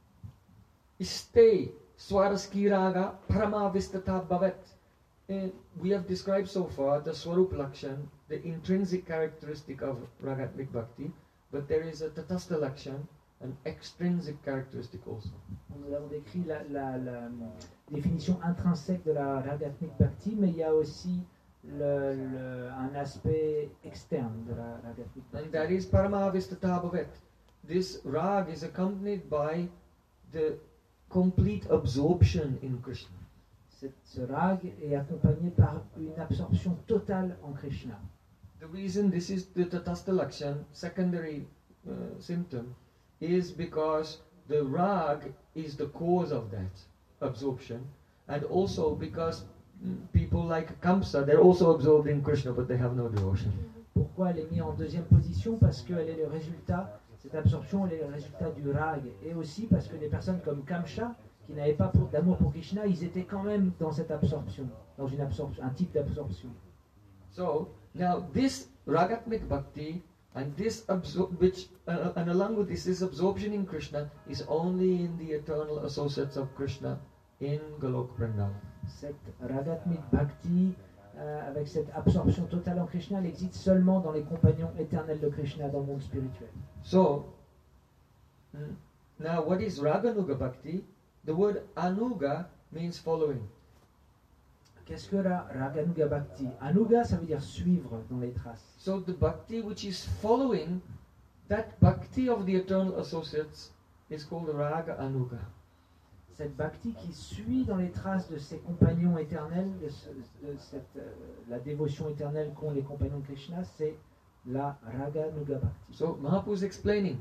Ishtay, Swaraski Raga, Paramavistata Bhavat. And we have described so far the Swarup Lakshan, the intrinsic characteristic of Ragatmik Bhakti, but there is a Tatastha Lakshan, an extrinsic characteristic also. Nous avons décrit la, la- la définition intrinsèque de la Ragatmik Bhakti, mais il y a aussi le- le- un aspect externe de la Ragatmik And Bhakti. that is Paramavistata Bhavet. This rag is accompanied by the complete absorption in Krishna. Cette- Ce rag est accompagné par une absorption totale en Krishna. The reason this is the Tatastha Lakshan, secondary uh, symptom, is because the rag is the cause of that absorption, and also because mm, people like Kamsa, they're also absorbed in Krishna, but they have no devotion. Pourquoi elle est mise en deuxième position? Parce qu'elle est le résultat, cette absorption elle est le résultat du rag. Et aussi parce que des personnes comme Kamsa, qui n'avaient pas pour- d'amour pour Krishna, ils étaient quand même dans cette absorption, dans une absorption, un type d'absorption. So now this Ragatmik Bhakti and this absor- which uh, and along with this, this absorption in Krishna is only in the eternal associates of Krishna in Golok Vrindavan. Cette Ragatmik Bhakti, euh, avec cette absorption totale en Krishna, elle existe seulement dans les compagnons éternels de Krishna dans le monde spirituel. So mm, now what is Raganuga Bhakti? The word Anuga means following. Qu'est-ce que la Raganuga Bhakti? Anuga, ça veut dire suivre dans les traces. So the bhakti which is following, that bhakti of the eternal associates is called Raga Anuga. Cette Bhakti qui suit dans les traces de ses compagnons éternels, de, ce- de cette, euh, la dévotion éternelle qu'ont les compagnons de Krishna, c'est la Raganuga Bhakti. So Mahaprabhu is explaining.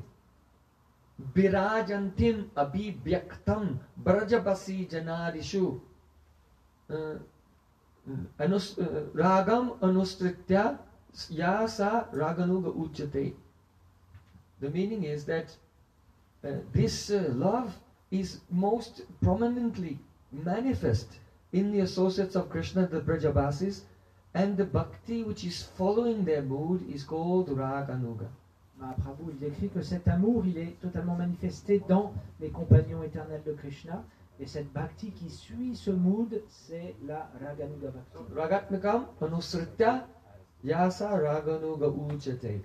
Birajantim abhivyaktam brajabasi janadishu uh, anus, uh, ragam anustritya yasa raganuga uchate. The meaning is that uh, this uh, love is most prominently manifest in the associates of Krishna, the Brajabasis, and the bhakti which is following their mood is called raganuga. Mahaprabhu il décrit que cet amour il est totalement manifesté dans les compagnons éternels de Krishna, et cette Bhakti qui suit ce mood, c'est la Raganuga Bhakti. Ragatmikam anusritya yasa raganuga uchate.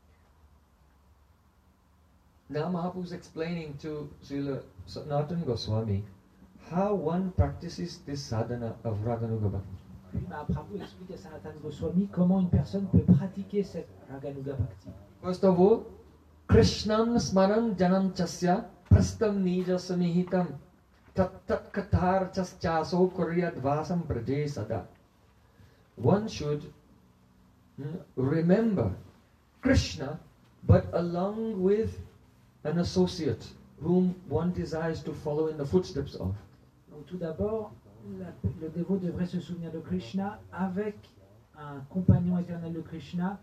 Now Mahaprabhu is explaining to Srila Sanatana Goswami how one practices this sadhana of raganuga bhakti. Puis Mahaprabhu explique à Sanatana Goswami comment une personne peut pratiquer cette Raganuga Bhakti. First of all, Krishnam smaran janam chasya prastam nija samihitam tat tat kathar chaschaso kuryat vasam praje sada. One should mm, remember Krishna, but along with an associate whom one desires to follow in the footsteps of. Donc tout d'abord, la- le dévot devrait se souvenir de Krishna avec un compagnon éternel de Krishna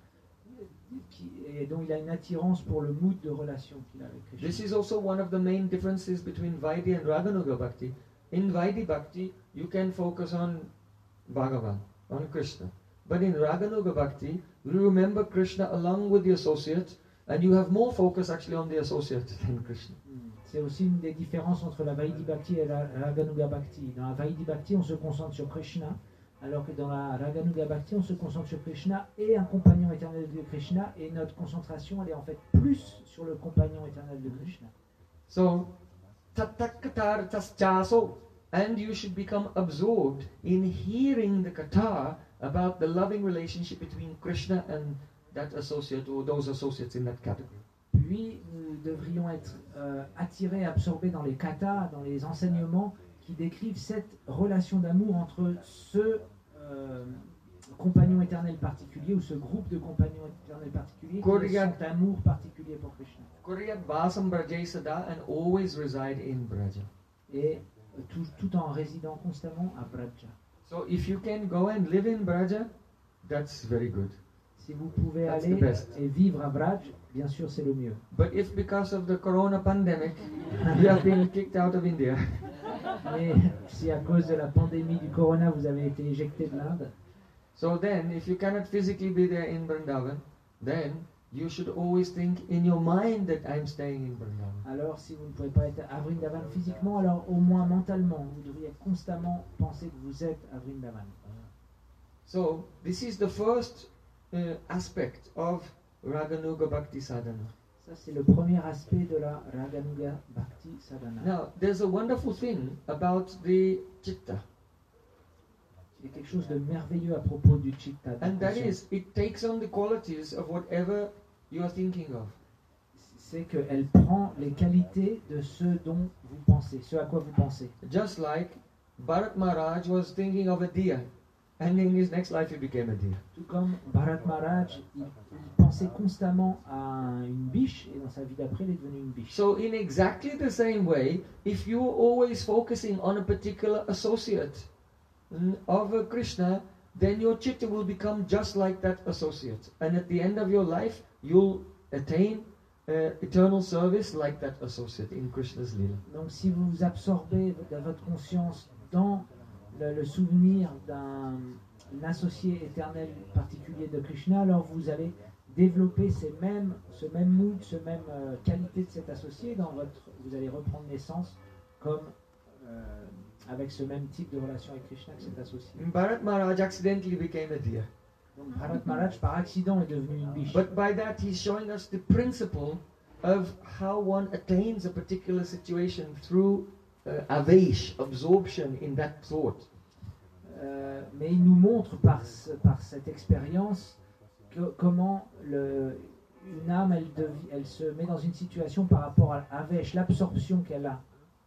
qui, et dont il a une attirance pour le mood de relation qu'il a avec Krishna. This is also one of the main differences between Vaidhi and Raganuga Bhakti. In Vaidhi Bhakti, you can focus on Bhagavan, on Krishna. But in Raganuga Bhakti, you remember Krishna along with the associates, and you have more focus actually on the associates than Krishna. Hmm. C'est aussi une des différences entre la Vaidhi Bhakti et la Raganuga Bhakti. Dans la Vaidhi Bhakti, on se concentre sur Krishna, alors que dans la Raganuga Bhakti, on se concentre sur Krishna et un compagnon éternel de Krishna, et notre concentration, elle est en fait plus sur le compagnon éternel de Krishna. So, tattakatar taschaso, and you should become absorbed in hearing the kata about the loving relationship between Krishna and that associate or those associates in that category. Puis, nous devrions être euh, attirés, absorbés dans les katas, dans les enseignements qui décrivent cette relation d'amour entre ce euh, compagnon éternel particulier ou ce groupe de compagnons éternels particuliers qui ont Koryat- cet amour particulier pour Krishna. Kuryat vasam braje sada and always reside in Braja. Et euh, tout, tout en résidant constamment à Braja. So if you can go and live in Braja, that's very good. Si vous pouvez That's aller the best. et vivre à Braj, bien sûr c'est le mieux. But if because of the corona pandemic you have been kicked out of India, Mais si à cause de la pandémie du corona vous avez été éjecté de l'Inde, so then if you cannot physically be there in Vrindavan, then you should always think in your mind that I'm staying in Vrindavan. alors si vous ne pouvez pas être à Vrindavan physiquement, alors au moins mentalement, vous devriez constamment penser que vous êtes à Vrindavan. So this is the first uh, aspect of Raganuga Bhakti Sadhana. Ça, c'est le premier aspect de la Raganuga Bhakti Sadhana. Now, there's a wonderful thing about the chitta, Il y a quelque chose de merveilleux à propos du chitta. du and that conscient. is, it takes on the qualities of whatever you are thinking of. C'est qu'elle prend les qualités de ce dont vous pensez, ce à quoi vous pensez. Just like Bharat Maharaj was thinking of a deer, and in his next life he became a deer. Tout comme Bharat Maharaj, il, il pensait constamment à une biche, et dans sa vie d'après, il est devenu une biche. So, in exactly the same way, if you are always focusing on a particular associate mm, of uh, Krishna, then your chitta will become just like that associate. And at the end of your life, you'll attain uh, eternal service like that associate in Krishna's Leela. Donc si vous vous absorbez dans votre conscience dans le, le souvenir d'un associé éternel particulier de Krishna, alors vous allez développer ces mêmes, ce même mood, ce même euh, qualité de cet associé dans votre, vous allez reprendre naissance comme euh, avec ce même type de relation avec Krishna que cet associé. Bharat Maharaj accidentally became a deer. Donc Bharat Maharaj par accident est devenu une biche. But by that he's showing us the principle of how one attains a particular situation through uh, avesh, absorption in that thought. Euh, mais il nous montre par, ce- par cette expérience que- comment le, une âme elle, devi- elle se met dans une situation par rapport à Avesh, l'absorption qu'elle a.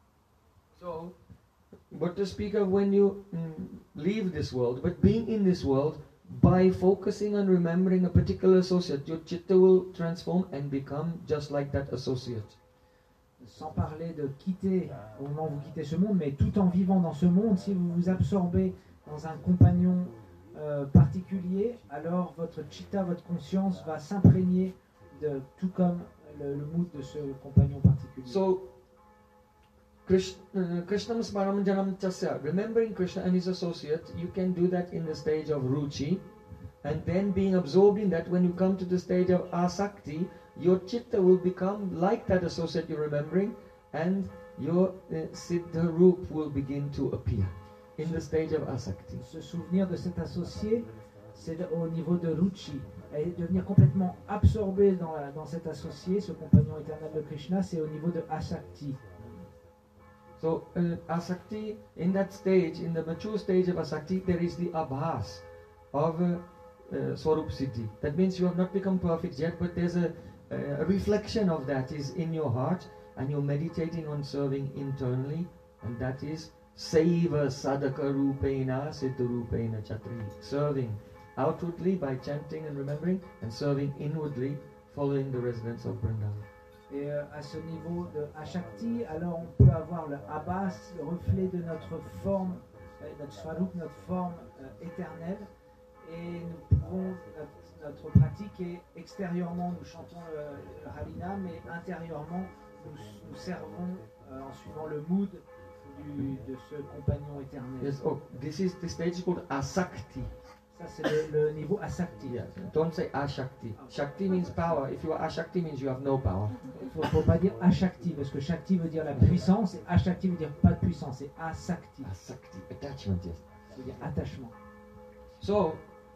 So, but to speak of when you mm, leave this world, but being in this world, by focusing on remembering a particular associate, your chitta will transform and become just like that associate. Sans parler de quitter, au moment où vous quittez ce monde, mais tout en vivant dans ce monde, si vous vous absorbez dans un compagnon euh, particulier, alors votre chitta, votre conscience va s'imprégner de tout comme le, le mood de ce compagnon particulier. So, Krishna, uh, Krishnam Smaram Janam Chasya, remembering Krishna and his associate, you can do that in the stage of Ruchi, and then being absorbed in that, when you come to the stage of Asakti, your chitta will become like that associate you're remembering, and your uh, Siddha Roop will begin to appear in the stage of Asakti. Se souvenir de cet associé, c'est de- au niveau de Ruchi. Et devenir complètement absorbé dans, la- dans cet associé, ce compagnon éternel de Krishna, c'est au niveau de Asakti. So, uh, Asakti, in that stage, in the mature stage of Asakti, there is the Abhas of uh, uh, Swarup Siddhi. That means you have not become perfect yet, but there's a, a reflection of that is in your heart, and you're meditating on serving internally, and that is Saiva Sadaka Rupena Siddha Rupena Chatri. Serving outwardly by chanting and remembering, and serving inwardly, following the residents of Vrindavan. Et euh, à ce niveau de Ashakti, alors on peut avoir le Abbas, le reflet de notre forme, euh, notre Swarup, notre forme euh, éternelle. Et nous pouvons, notre, notre pratique est extérieurement, nous chantons le, le Harina, mais intérieurement, nous, nous servons euh, en suivant le mood du, de ce compagnon éternel. Yes, oh, this is the stage called Asakti. Ça, c'est le, le niveau Asakti. Yes. Don't say Ashakti. Shakti means power. If you are Ashakti, means you have no power. Il ne faut, faut pas dire Ashakti, parce que Shakti veut dire la puissance, et Ashakti veut dire pas de puissance, c'est Asakti, Asakti, attachment, yes. ça veut dire attachement. So,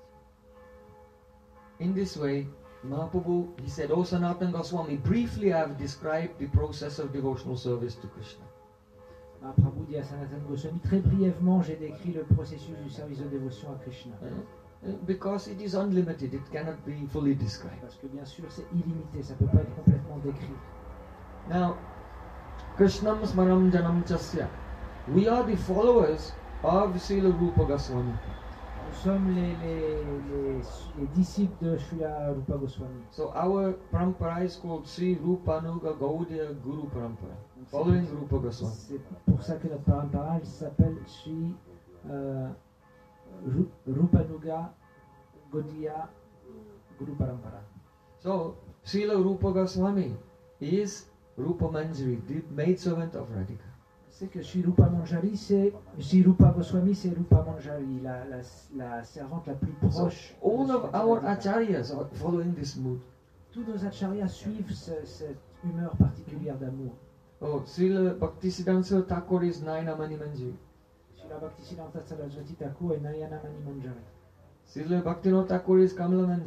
in this way, Mahaprabhu, he said, "O Sanatana Goswami, briefly I have described the process of devotional service to Krishna." Mahaprabhu dit à Sanatana Goswami, très brièvement, j'ai décrit le processus du service de dévotion à Krishna. Uh, uh, because it is unlimited, it cannot be fully described. Parce que bien sûr, c'est illimité, ça ne peut pas être complètement décrit. Now, Krishnam Smaram Janam Chasya. We are the followers of Srila Rupa Goswami. Nous sommes les, les, les, les disciples de Srila Rupa Goswami. So our parampara is called Sri Rupanuga Gaudiya Guru Parampara, Donc, following c'est- Rupa Goswami. C'est pour ça que notre parampara elle s'appelle Sri euh, Ru- Rupanuga Gaudiya Guru Parampara. So Srila Rupa Goswami is Rupa Manjari, the maidservant of Radhika. C'est que Sri Rupa Manjari, c'est Sri Rupa Goswami, c'est Rupa Manjari, la, la, la servante la plus So proche. all de of Sri our Radhika. acharyas are following this mood. Tous nos acharyas suivent ce- cette humeur particulière d'amour. Oh, Srila Bhaktisiddhanta Thakur is Naina Mani Manjari. Srila Bhaktisiddhanta Saraswati Thakur et Nayana Mani Manjari. Srila Bhaktivinoda Thakur is Kamala Manjari. Srila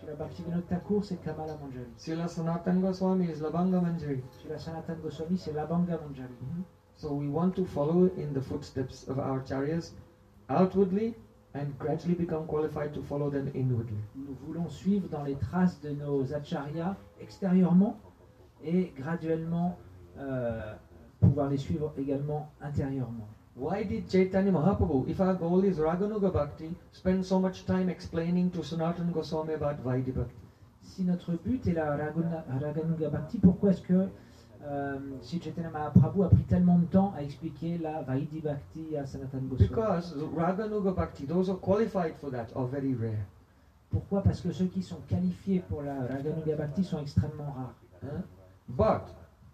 Srila Bhaktivinoda Thakur, c'est Kamala Manjari. Srila Sanatana Goswami is Labanga Manjari. Srila Sanatana Goswami, c'est Labanga Manjari. So we want to follow in the footsteps of our acharyas outwardly and gradually become qualified to follow them inwardly. Nous voulons suivre dans les traces de nos acharyas extérieurement et graduellement euh, pouvoir les suivre également intérieurement. Why did Chaitanya Mahaprabhu, if our goal is Raganuga Bhakti, spend so much time explaining to Sanatana Goswami about Vaidhi Bhakti? Si notre but est la Raguna- Raganuga Bhakti, pourquoi est-ce que euh, Sri Chaitanya Mahaprabhu a pris tellement de temps à expliquer la Vaidhi Bhakti à Sanatana Goswami? Because Raganuga Bhakti, those who are qualified for that, are very rare. Pourquoi? Parce que ceux qui sont qualifiés pour la Raganuga Bhakti sont extrêmement rares. Huh? But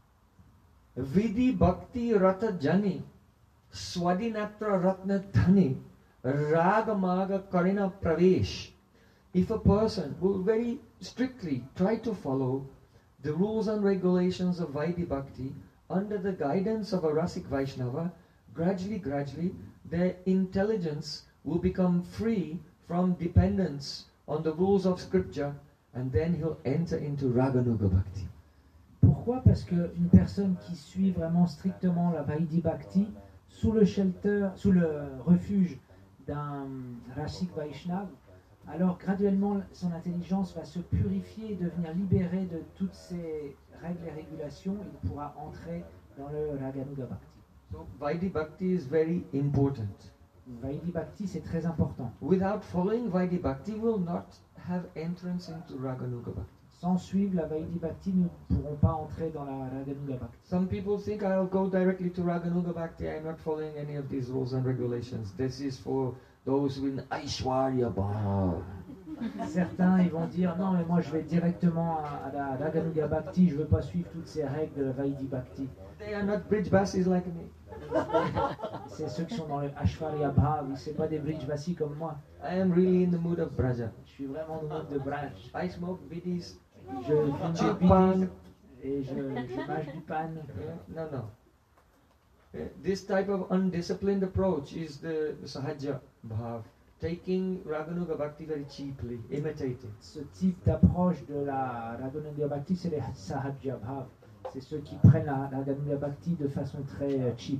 Vidhi Bhakti Rata Jani Swadinatra Ratna Dhani Ragamaga Karina Pravesh. If a person will very strictly try to follow the rules and regulations of Vaidhi Bhakti under the guidance of a Rasik Vaishnava, gradually, gradually, their intelligence will become free from dependence on the rules of scripture, and then he'll enter into Raganuga Bhakti. Pourquoi? Parce qu'une personne qui suit vraiment strictement la Vaidhi Bhakti sous le shelter, sous le refuge d'un Rasik Vaishnav, alors graduellement son intelligence va se purifier et devenir libérée de toutes ces règles et régulations. Il pourra entrer dans le Raganuga Bhakti. So Vaidhi Bhakti is very important. Vaidhi Bhakti, c'est très important. Without following Vaidhi Bhakti, we will not have entrance into Raganuga Bhakti. Sans suivre la Vaidhi Bhakti, nous ne pourrons pas entrer dans la Raganuga Bhakti. Some people think I'll go directly to Raganuga Bhakti. I'm not following any of these rules and regulations. This is for those with Aishwarya Bhav. Certains ils vont dire non mais moi je vais directement à, à la Raganuga Bhakti, je ne veux pas suivre toutes ces règles de la Vaidhi Bhakti. They are not Brijbasis like me. C'est ceux qui sont dans le Ashwarya Bhav, c'est pas des Brijvasi comme moi. I am really in the mood of Braja. Je suis vraiment dans le mode de Braj. I smoke bidis, Je fume cheap du pan. bidis et je, je mâche du pan. Yeah, no, no. Yeah, this type of undisciplined approach is the, the Sahaja Bhav. Taking Raganuga Bhakti very cheaply, imitating. Ce type d'approche de la Raganuga Bhakti, c'est les Sahaja Bhav. C'est ceux qui prennent la Raganuga Bhakti de façon très euh, cheap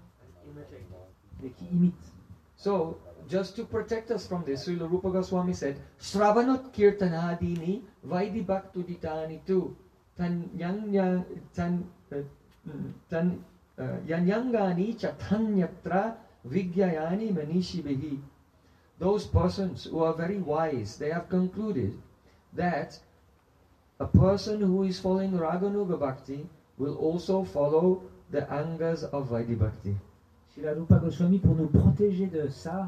et qui imitent. So, just to protect us from this, Srila Rupa Goswami said, Sravanut Kirtanadini Vaidhi Bhaktuditani tu Tan Yanya Tan uh, Tan uh, Yanyangani Chatanyatra Vigyayani Manishibihi. Those persons who are very wise, they have concluded that a person who is following Raganuga Bhakti will also follow the angas of Vaidhi Bhakti. Srila Rupa Goswami, pour nous protéger de ça,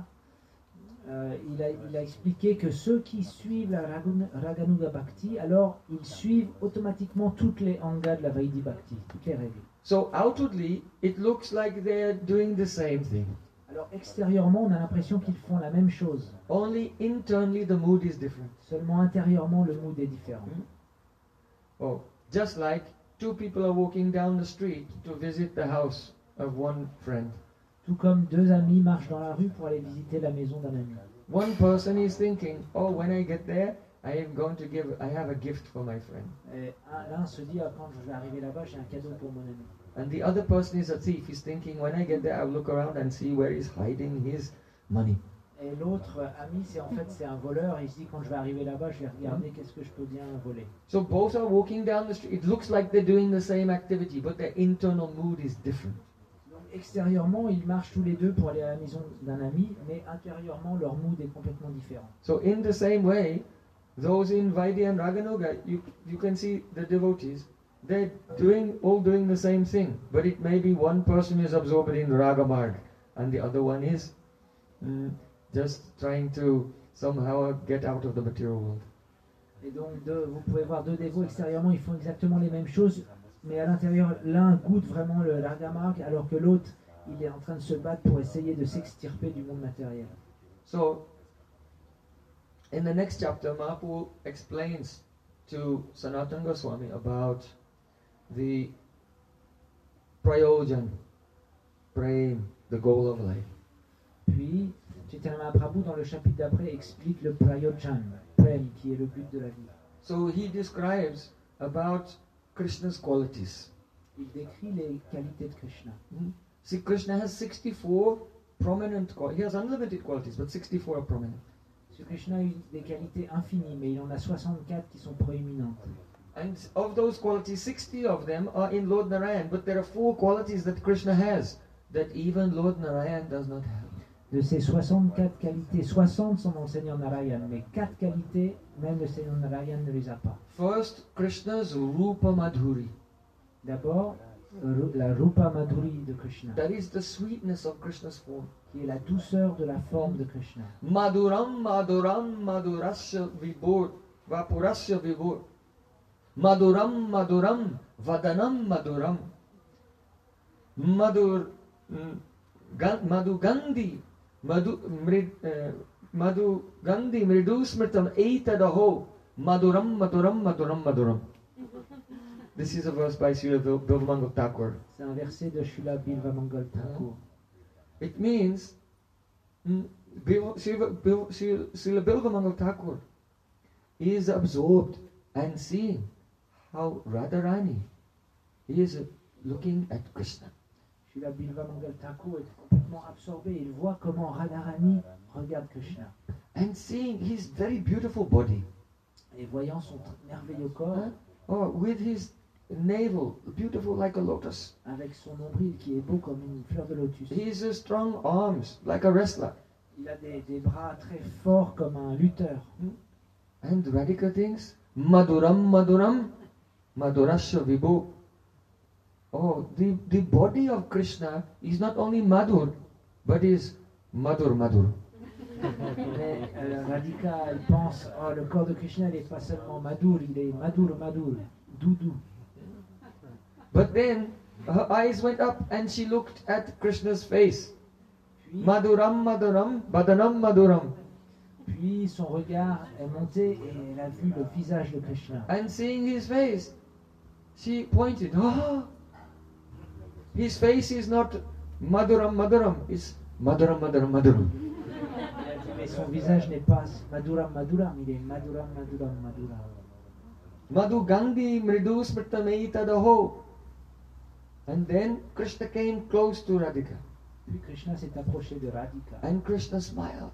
euh, il, a, il a expliqué que ceux qui suivent la Ragun- Raganuga Bhakti, alors ils suivent automatiquement toutes les angas de la Vaidhi Bhakti, toutes les règles. So outwardly, it looks like they are doing the same thing. Alors extérieurement, on a l'impression qu'ils font la même chose. Only internally the mood is different. Seulement intérieurement, le mood est différent. Oh, just like two people are walking down the street to visit the house of one friend. Tout comme deux amis marchent dans la rue pour aller visiter la maison d'un ami. One person is thinking, oh, when I get there, I am going to give, I have a gift for my friend. Et un- l'un se dit, ah, quand je vais arriver là-bas, j'ai un cadeau pour mon ami. And the other person is a thief. He's thinking, when I get there, I'll look around and see where he's hiding his money. Et l'autre euh, ami, c'est en fait c'est un voleur. Il se dit, quand je vais arriver là-bas, je vais regarder qu'est-ce que je peux bien voler. So both are walking down the street. It looks like they're doing the same activity, but their internal mood is different. Donc extérieurement, ils marchent tous les deux pour aller à la maison d'un ami, mais intérieurement, leur mood est complètement différent. So in the same way, those in Vaidhi and Raganuga, you, you can see the devotees, they're doing all doing the same thing, but it may be one person is absorbed in Ragamarg and the other one is mm, just trying to somehow get out of the material world. Et donc, deux- vous pouvez voir deux dévots extérieurement, ils font exactement les mêmes choses, mais à l'intérieur, l'un goûte vraiment le Ragamarg, alors que l'autre, il est en train de se battre pour essayer de s'extirper du monde matériel. So in the next chapter, Mahaprabhu explains to Sanatana Goswami about the prayojan, prem, the goal of life. Puis, Chaitanya Mahaprabhu, dans le chapitre d'après, explique le Prayojan. suprême qui est le but de la vie. So he describes about Krishna's qualities. Il décrit les qualités de Krishna. Hmm? See, Krishna has sixty-four prominent qualities. He has unlimited qualities, but sixty-four are prominent. Ce Krishna a eu des qualités infinies, mais il en a soixante-quatre qui sont proéminentes. And of those qualities, sixty of them are in Lord Narayan, but there are four qualities that Krishna has that even Lord Narayan does not have. De ces soixante-quatre qualités, soixante sont dans le Seigneur Narayan, mais quatre qualités, même le Seigneur Narayan ne les a pas. First, Krishna's Rupa Madhuri. D'abord, ru- la Rupa Madhuri de Krishna, That is the sweetness of Krishna's form. qui est la douceur de la forme de Krishna. Maduram Maduram Madurasya Vibur Vapurasya Vibur Maduram Maduram Vadanam Maduram Madur mm, Gan- Madhu Gandhi Madhu Mrid, uh, Madhu Gandhi Mridu Smritam Eitadaho Maduram Maduram Maduram Maduram. This is a verse by Srila Bil- Bilvamangal Thakur. C'est un verset de Srila Bilvamangal Thakur. It means mm, Bil- Srila Bil- Srila- Srila Bilvamangal Thakur is absorbed and seeing how Radharani is looking at Krishna. Srila Bilvamangal Thakur est complètement absorbé. Il voit comment Radharani regarde Krishna. And seeing his very beautiful body, Et voyant son tr- merveilleux corps, huh? Oh, with his navel, beautiful like a lotus. avec son nombril qui est beau comme une fleur de lotus. His uh, strong arms, like a wrestler. Il a des, des bras très forts comme un lutteur. And Radhika thinks, Maduram Maduram Madurasya Vibhu. Oh, the, the body of Krishna is not only Madhur, but is Madhur Madhur. Mais euh, Radhika, elle pense, oh, le corps de Krishna, il n'est pas seulement Madhur, il est Madhur Madhur, doudou. But then her eyes went up and she looked at Krishna's face. Puis, Maduram Maduram Badanam Maduram. puis son regard est monté et elle a vu le visage de Krishna. And seeing his face, she pointed, oh, his face is not Maduram Maduram, it's Maduram Maduram Maduram. Elle a dit, mais son visage n'est pas Maduram Maduram, il est Maduram Maduram Maduram. Madhu Gandhi Mridu Smritameitadaho. And then Krishna came close to Radhika. Puis Krishna s'est approché de Radhika. And Krishna smiled.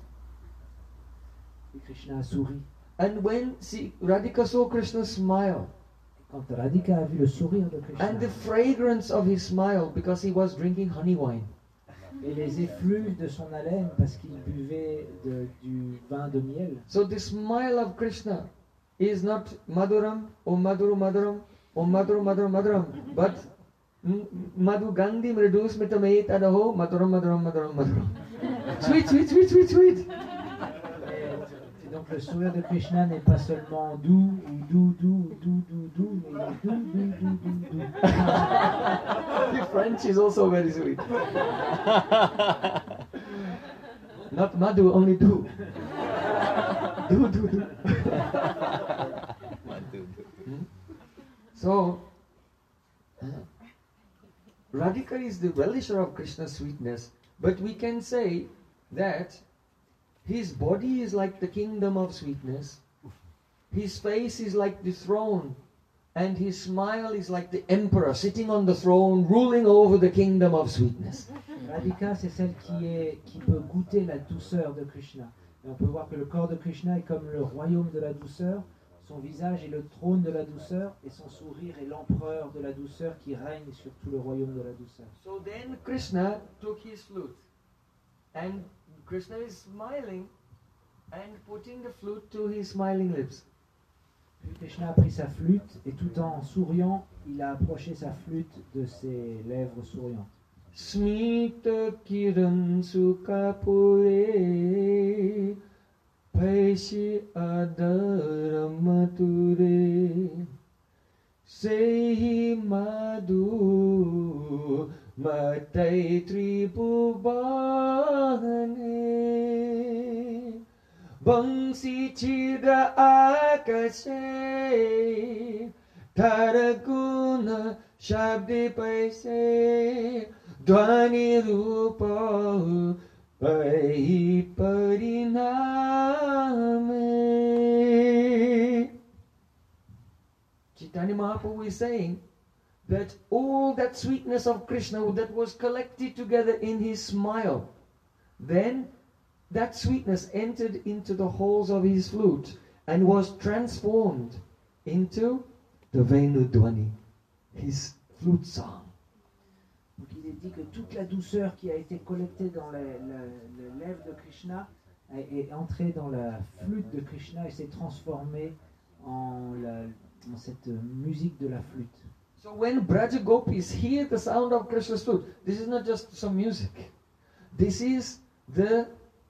Et Krishna a souri. And when she, Radhika saw Krishna smile, Quand Radhika a vu le sourire de Krishna and the fragrance of his smile, because he was drinking honey wine, et les effluves de son haleine parce qu'il buvait de- du vin de miel, so the smile of Krishna is not Maduram or Madhuru Maduram or Madhuru Maduram Maduram, but mm, Madhu Gandhi Mridu Smritameitadaho Maduram Maduram Maduram Maduram. Sweet, sweet, sweet, sweet, sweet. et, et donc le sourire de Krishna n'est pas seulement doux ou doux, doux, doux, doux, doux, mais il est doux, doux, doux, doux, doux. The French is also very sweet. Not Madhu, only Do. Do, do, do. Hmm? So, uh, Radhika is the relisher of Krishna's sweetness, but we can say that his body is like the kingdom of sweetness, his face is like the throne, and his smile is like the emperor sitting on the throne, ruling over the kingdom of sweetness. Radhika, c'est celle qui, est, qui peut goûter la douceur de Krishna. Et on peut voir que le corps de Krishna est comme le royaume de la douceur, son visage est le trône de la douceur, et son sourire est l'empereur de la douceur qui règne sur tout le royaume de la douceur. So then Krishna took his flute, and Krishna is smiling and putting the flute to his smiling lips. Puis Krishna a pris sa flûte, et tout en souriant, il a approché sa flûte de ses lèvres souriantes. Smita kiran sukapure Paishi adharamature Sehi madhu matai tribhuvane Bangsi chidra akashe Taraguna shabdi paise Dvani rupa pai pariname Chaitanya Mahaprabhu is saying that all that sweetness of Krishna that was collected together in his smile, then that sweetness entered into the holes of his flute and was transformed into the Venu Dwani, his flute song. Donc il est dit que toute la douceur qui a été collectée dans les, les, les lèvres de Krishna est, est entrée dans la flûte de Krishna et s'est transformée en, la, en cette musique de la flûte. So when Braja Gopis hear the sound of Krishna's flute, this is not just some music. This is the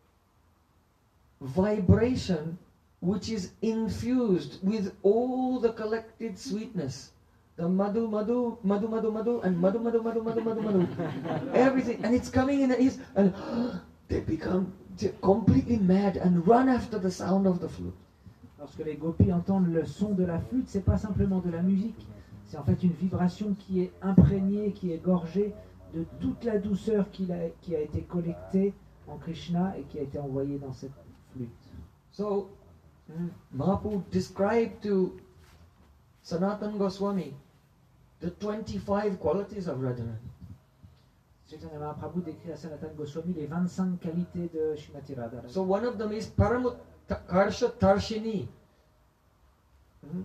vibration which is infused with all the collected sweetness. The madhu, madhu, madhu, madhu, madhu, and madhu, madhu, madhu, madhu, madhu, madhu. Everything. And it's coming in the ears, and they become completely mad and run after the sound of the flute. Lorsque les gopis entendent le son de la flûte, c'est pas simplement de la musique, c'est en fait une vibration qui est imprégnée, qui est gorgée de toute la douceur qui a, qui a été collectée en Krishna et qui a été envoyée dans cette flûte. So, Mahaprabhu described to Sanatana Goswami the twenty-five qualities of Radharani. Chaitanya Mahaprabhu décrit à Sanatana Goswami les vingt-cinq qualités de Srimati Radharani. So one of them is Paramutkarsha Tarshini. Hmm?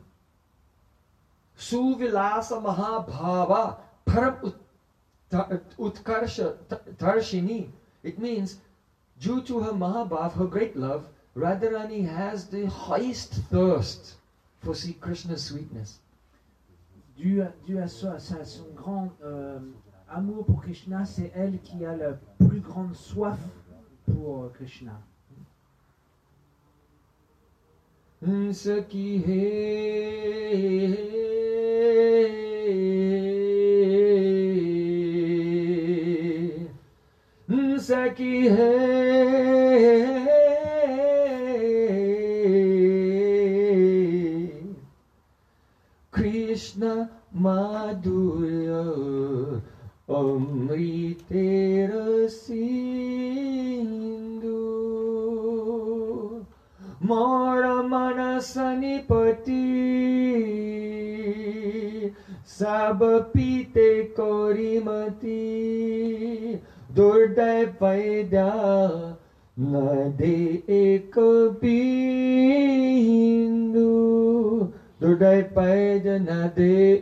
Suvilasa Mahabhava Param Utkarsha Tarshini. It means, due to her Mahabhav, her great love, Radharani has the highest thirst for Sri Krishna's sweetness. Dû à, dû à, so, à son grand euh, amour pour Krishna, c'est elle qui a la plus grande soif pour Krishna. Saki he Saki he Krishna Madhurya Amritera Sindhu Mora Manasanipati Sabapite Korimati Durday Vaidya Nade Ekabindu Durday Vaidya Nade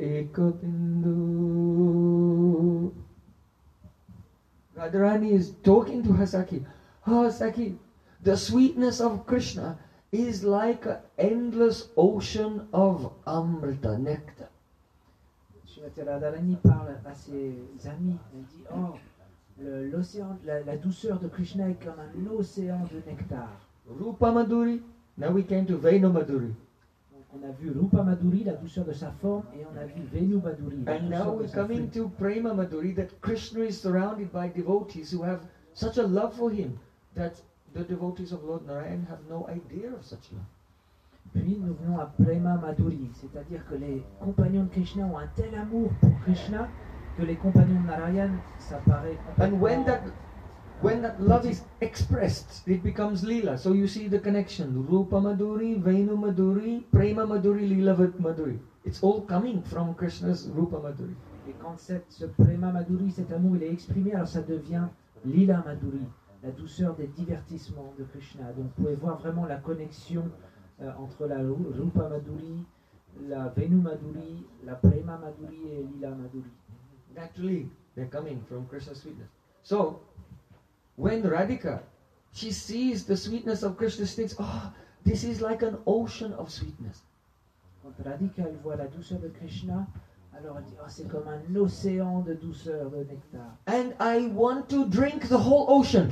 Ekabindu. Radharani is talking to her Saki. Oh Saki, the sweetness of Krishna is like an endless ocean of amrita, nectar. Srimati Radharani parle à ses amis, elle dit, oh, le- l'océan, la, la douceur de Krishna est comme un océan de nectar. Rupa Madhuri, now we came to Venu Madhuri. Donc on a vu Rupa Madhuri, la douceur de sa forme, et on a vu Venu Madhuri, la And douceur now de we're sa coming flûte. to Prema Madhuri, that Krishna is surrounded by devotees who have such a love for him that the devotees of Lord Narayan have no idea of such love. Puis nous venons à Prema Madhuri, c'est-à-dire que les compagnons de Krishna ont un tel amour pour Krishna que les compagnons de Narayan, ça paraît And when complètement... that when that love is expressed, it becomes Leela. So you see the connection. Rupa Madhuri, Venu Madhuri, Prema Madhuri, Leela Madhuri. It's all coming from Krishna's Rupa Madhuri. Et quand cette, ce Prema Madhuri, cet amour, il est exprimé, alors ça devient Lila Madhuri, la douceur des divertissements de Krishna. Donc vous pouvez voir vraiment la connexion euh, entre la Ru- Rupa Madhuri, la Venu Madhuri, la Prema Madhuri et Lila Madhuri. Naturally, they're coming from Krishna's sweetness. So, when Radhika, she sees the sweetness of Krishna, she thinks, oh, this is like an ocean of sweetness. Quand Radhika elle voit la douceur de Krishna, alors elle dit, oh, c'est comme un océan de douceur, de nectar. And I want to drink the whole ocean.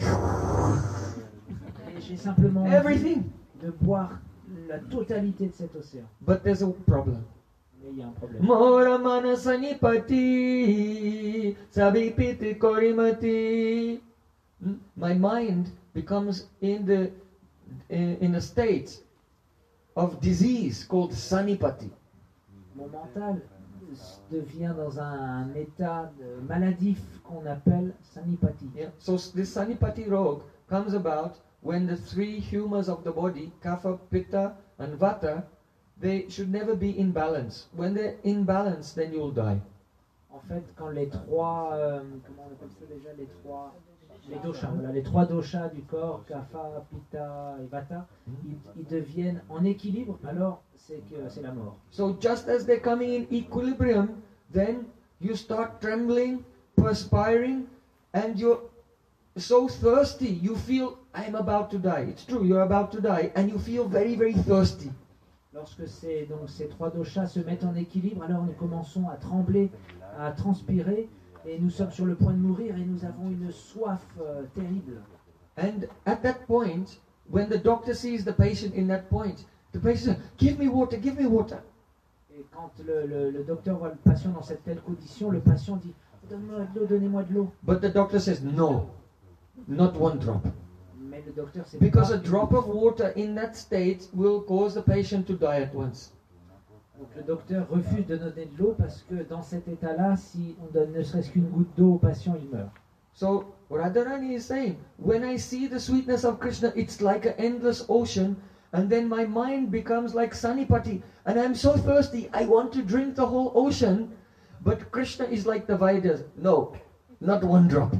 Et j'ai simplement envie Everything. de boire la totalité de cet océan. But there's a problem. Mais il y a un problème. Mora manasanipati sabipiti korimati. My mind becomes in the in, in a state of disease called sanipati. Mon mental devient dans un état de maladif qu'on appelle sanipati. Yeah. So s- this sanipati rog comes about when the three humours of the body, kapha, pitta, and vata, they should never be in balance. When they're in balance, then you'll die. En fait, quand les trois, euh, comment on appelle ça déjà, les trois, les doshas, voilà, les trois doshas du corps, kapha, pitta et vata, ils, ils deviennent en équilibre, alors c'est que c'est la mort. So just as they're coming in equilibrium, then you start trembling, perspiring, and you're so thirsty. You feel, I'm about to die. It's true, you're about to die, and you feel very, very thirsty. Lorsque ces, donc, ces trois doshas se mettent en équilibre, alors nous commençons à trembler, à transpirer, et nous sommes sur le point de mourir, et nous avons une soif euh, terrible. And at that point, when the doctor sees the patient in that point, the patient says, give me water, give me water. Et quand le, le, le docteur voit le patient dans cette telle condition, le patient dit « Donne-moi de l'eau, donnez-moi de l'eau ». But the doctor says, no, not one drop. Mais le docteur sait Because pas a drop of water in that state will cause the patient to die at once. Donc le docteur refuse de donner de l'eau parce que dans cet état-là, si on donne ne serait-ce qu'une goutte d'eau au patient, il meurt. So Radharani is saying, when I see the sweetness of Krishna, it's like an endless ocean, and then my mind becomes like Sanipati, and I'm so thirsty, I want to drink the whole ocean, but Krishna is like the Vedas. No, not one drop.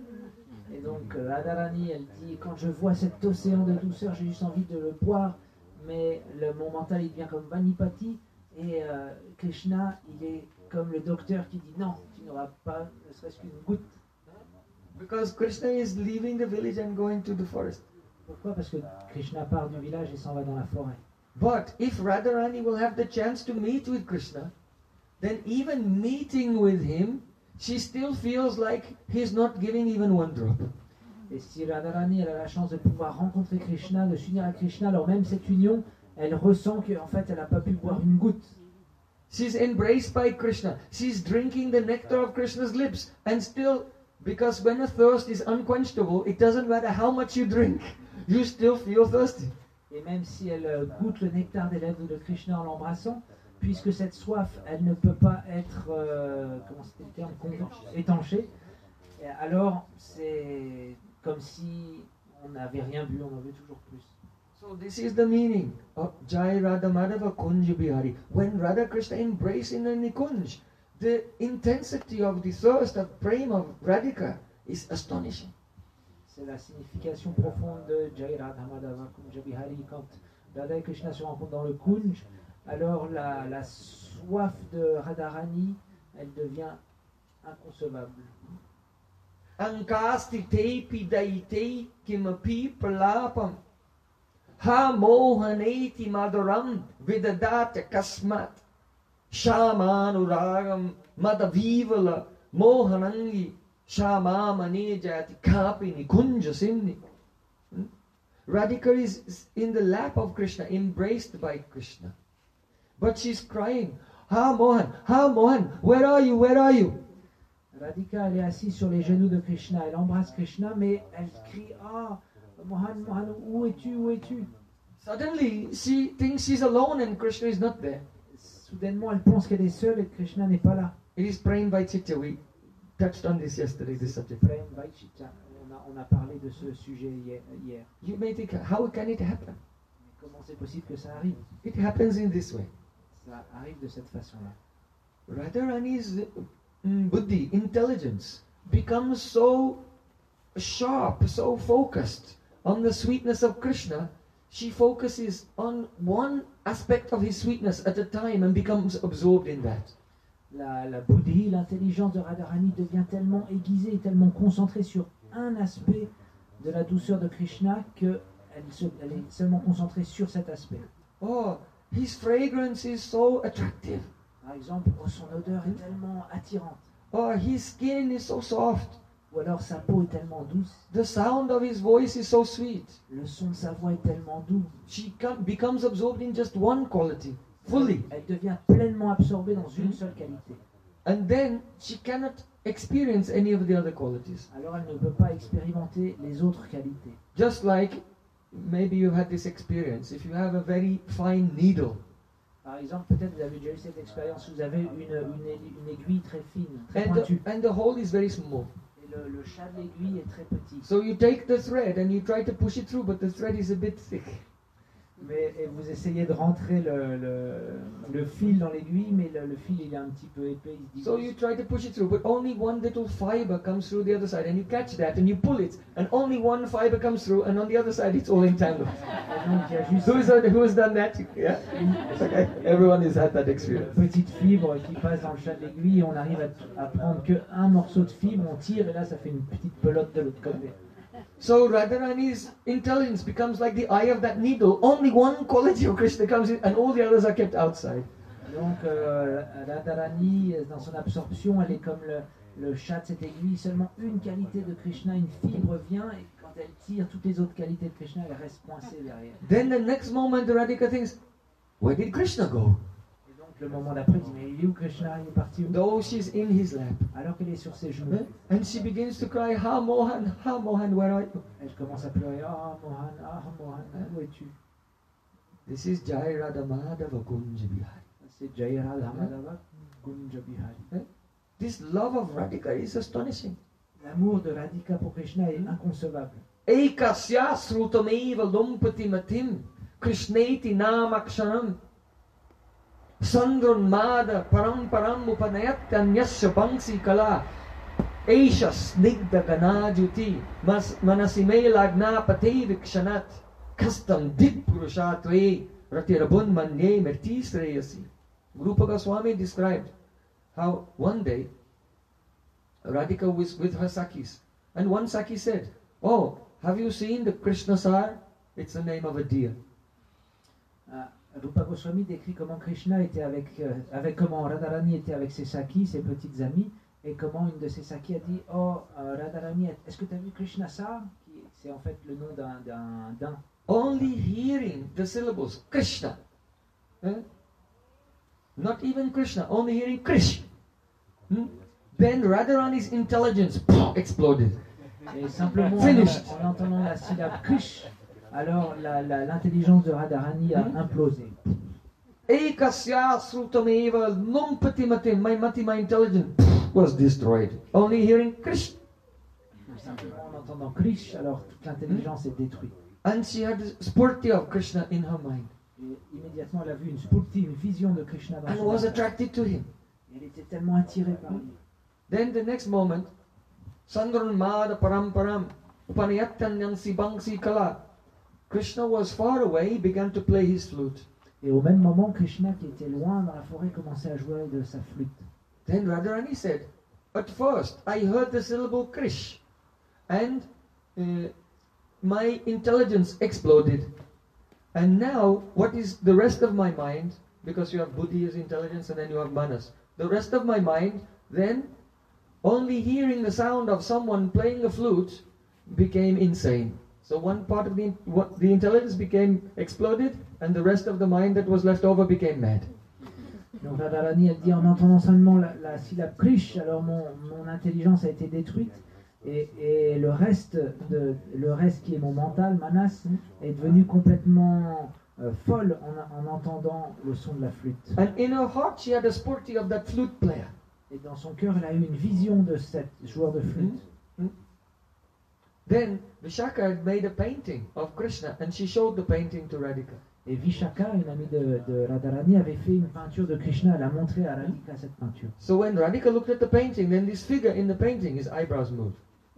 Et donc euh, Radharani, elle dit, quand je vois cet océan de douceur, j'ai juste envie de le boire, mais le, mon mental, il devient comme Vanipati, et euh, Krishna, il est comme le docteur qui dit, non, tu n'auras pas ne serait-ce qu'une goutte. Because Krishna is leaving the village and going to the forest. Pourquoi? Parce que Krishna part du village et s'en va dans la forêt. But if Radharani will have the chance to meet with Krishna, then even meeting with him, she still feels like he's not giving even one drop. Et si Radharani elle a la chance de pouvoir rencontrer Krishna, de s'unir à Krishna, alors même cette union, elle ressent qu'en fait elle n'a pas pu boire une goutte. She's embraced by Krishna. She's drinking the nectar of Krishna's lips. And still, because when a thirst is unquenchable, it doesn't matter how much you drink, you still feel thirsty. Et même si elle euh, goûte le nectar des lèvres de Krishna en l'embrassant, puisque cette soif, elle ne peut pas être, euh, comment c'était le terme, con- étanchée, et alors c'est comme si on n'avait rien bu, on en veut toujours plus. So this is the meaning of Jai Radha Madhava Kunj Bihari. When Radha Krishna embrace in a Nikunj, the intensity of the thirst of prema of Radhika is astonishing. C'est la signification profonde de Jai Radha Madhava Kunj Bihari. Quand Radha et Krishna se rencontrent dans le Kunj, alors la, la soif de Radharani, elle devient inconcevable. Ankasti te pidaite kimapi pralapam ha mohaneti maduram vidadata kasmat shamanuragam madavivala mohanangi shamamane kapi nikunja simni. Hmm? Radhika is in the lap of Krishna, embraced by Krishna. But she's crying, Ha Mohan, Ha Mohan, where are you, where are you? Radhika, elle est assise sur les genoux de Krishna, elle embrasse Krishna, mais elle crie « Ah, Mohan, Mohan, où es-tu, où es-tu » Suddenly, she thinks she's alone and Krishna is not there. Soudainement, elle pense qu'elle est seule et que Krishna n'est pas là. It is praying by Chitta. We touched on this yesterday, this subject. Prem Vaichita. On a, on a parlé de ce sujet hier. hier. You may think, how can it happen? Mais comment c'est possible que ça arrive? It happens in this way. Ça arrive de cette façon-là. Radharani's mm, buddhi, intelligence, becomes so sharp, so focused on the sweetness of Krishna, she focuses on one aspect of his sweetness at a time and becomes absorbed in that. La, la buddhi, l'intelligence de Radharani devient tellement aiguisée, tellement concentrée sur un aspect de la douceur de Krishna qu'elle se, elle est seulement concentrée sur cet aspect. Oh, his fragrance is so attractive. Par exemple, oh, son odeur est tellement attirante. Oh, his skin is so soft. Ou alors sa peau est tellement douce. The sound of his voice is so sweet. Le son de sa voix est tellement doux. She come, becomes absorbed in just one quality, fully. Elle devient pleinement absorbée dans une seule qualité. And then she cannot experience any of the other qualities. Alors elle ne peut pas expérimenter les autres qualités. Just like, maybe you've had this experience, if you have a very fine needle, Par exemple, peut-être vous avez déjà eu cette expérience, vous avez une, une, aiguille- une aiguille très fine, très and the, pointue, and the hole is very small. et le, le chat de l'aiguille est très petit. So you take the thread and you try to push it through, but the thread is a bit thick. Mais et vous essayez de rentrer le, le, le fil dans l'aiguille, mais le, le fil il est un petit peu épais. Il se So you try to push it through, but only one little fiber comes through the other side, and you catch that and you pull it, and only one fiber comes through, and on the other side it's all entangled. Et donc il y a juste Who's who has done that? Yeah, okay. Everyone has had that une experience. petite fibre qui passe dans le chat de l'aiguille, et on arrive à, à prendre qu'un morceau de fibre, on tire et là ça fait une petite pelote de l'autre côté. So Radharani's intelligence becomes like the eye of that needle. Only one quality of Krishna comes in, and all the others are kept outside. Donc euh, Radharani, dans son absorption, elle est comme le, le chat de cette aiguille, seulement une qualité de Krishna, une fibre vient, et quand elle tire, toutes les autres qualités de Krishna, elles restent coincées derrière. Then the next moment, the Radhika thinks, where did Krishna go? Et donc le moment d'après, elle dit, mais il est où Krishna? Il est parti où? Though she's in his lap. Alors qu'elle est sur ses genoux. Eh? And she begins to cry, Ha Mohan, Ha Mohan, where are you? Elle commence à pleurer, ah Mohan, ah Mohan, où es-tu? This is Jai Radha Madhava Kunja Bihari. C'est Jaira Dhamadava Kunja Bihari. This love of Radhika is astonishing. L'amour de Radhika pour Krishna est inconcevable. Ekasya srutameva lumpati matim Krishneti namakshanam Sandranmada param param upanayatanyasya bangsi kala Aisha snigda ganajuti mas manasime lagna pate vikshanat Kastam dip purushatve ratirabun manye mertisreyasi. Rupa Goswami described how one day Radhika was with her Sakis, and one Saki said, "Oh, have you seen the Krishna Sar? It's the name of a deer." Uh, Rupa Goswami décrit comment Krishna était avec, euh, avec comment Radharani était avec ses Sakis, ses petites amies, et comment une de ses Sakis a dit, "Oh, euh, Radharani, est-ce que tu as vu Krishna Sar?" Qui- C'est en fait le nom d'un d'un daim. Only hearing the syllables Krishna, eh? Not even Krishna, only hearing Krish. Hmm? Then Radharani's intelligence exploded. Et simplement en, Finished. en entendant la syllabe Krish, alors la- la- l'intelligence de Radharani a Hmm? implosé. Ekasya srutameva lumpati matim, my mati, my intelligence was destroyed. Only hearing Krishna. Simplement en entendant Krish, alors toute l'intelligence est détruite. And she had a spurti of Krishna in her mind Et immédiatement, elle a vu une spurti, une vision de Krishna dans and son was âme. attracted to him. Et elle était tellement attirée par lui. Then the next moment, Sandran Mada Paramparam Upanayattanyansi Bangsi Kala. Krishna was far away, he began to play his flute. Et au même moment, Krishna, qui était loin dans la forêt, commençait à jouer de sa flûte. Then Radharani said, at first I heard the syllable Krish and uh, my intelligence exploded. And now, what is the rest of my mind, because you have buddhi as intelligence and then you have manas. The rest of my mind, then, only hearing the sound of someone playing a flute became insane. So one part of the, what, the intelligence became exploded and the rest of the mind that was left over became mad. Donc Radharani, elle dit, en entendant seulement la, la syllabe Krish, alors mon, mon intelligence a été détruite. Et, et le reste, de, le reste qui est mon mental, Manas, est devenu complètement euh, folle en, en entendant le son de la flûte. And in her heart she had a spurti of that flute player. Et dans son cœur, elle a eu une vision de cet joueur de flûte. Hmm? Hmm? Then Vishaka had made a painting of Krishna and she showed the painting to Radhika. Et Vishaka, une amie de, de Radharani, avait fait une peinture de Krishna. Elle a montré à Radhika cette peinture. So when Radhika looked at the painting, then this figure in the painting, his eyebrows moved.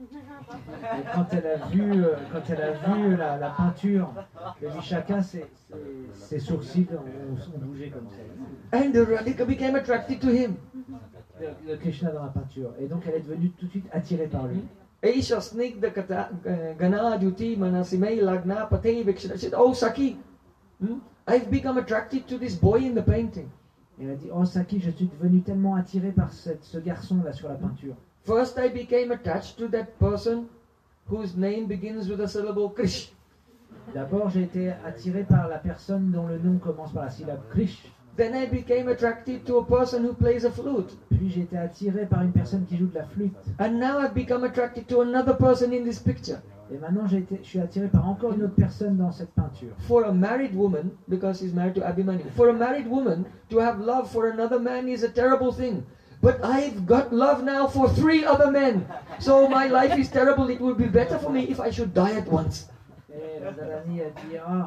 Et quand elle a vu, euh, quand elle a vu la, la peinture de Vishaka, ses, ses, ses sourcils ont, ont bougé comme ça. And the Radhika became attracted to him. De, de Krishna dans la peinture. Et donc elle est devenue tout de suite attirée par lui. Aisha snigda kata gana duti manasimei lagna pate vikshana. She said, "Oh Saki, hmm? I've become attracted to this boy in the painting. Et elle a dit, oh Saki, je suis devenue tellement attirée par cette, ce garçon là sur la peinture. First I became attached to that person whose name begins with the syllable Krish. D'abord, j'ai été attirée par la personne dont le nom commence par la syllabe Krish. Then I became attracted to a person who plays a flute. Puis j'ai été attirée par une personne qui joue de la flûte. And now I've become attracted to another person in this picture. Et maintenant, j'ai été, je suis attirée par encore une autre personne dans cette peinture. For a married woman, because she's married to Abhimanyu, for a married woman to have love for another man is a terrible thing. But I've got love now for three other men. So my life is terrible. It would be better for me if I should die at once. Et Radharani a dit, ah,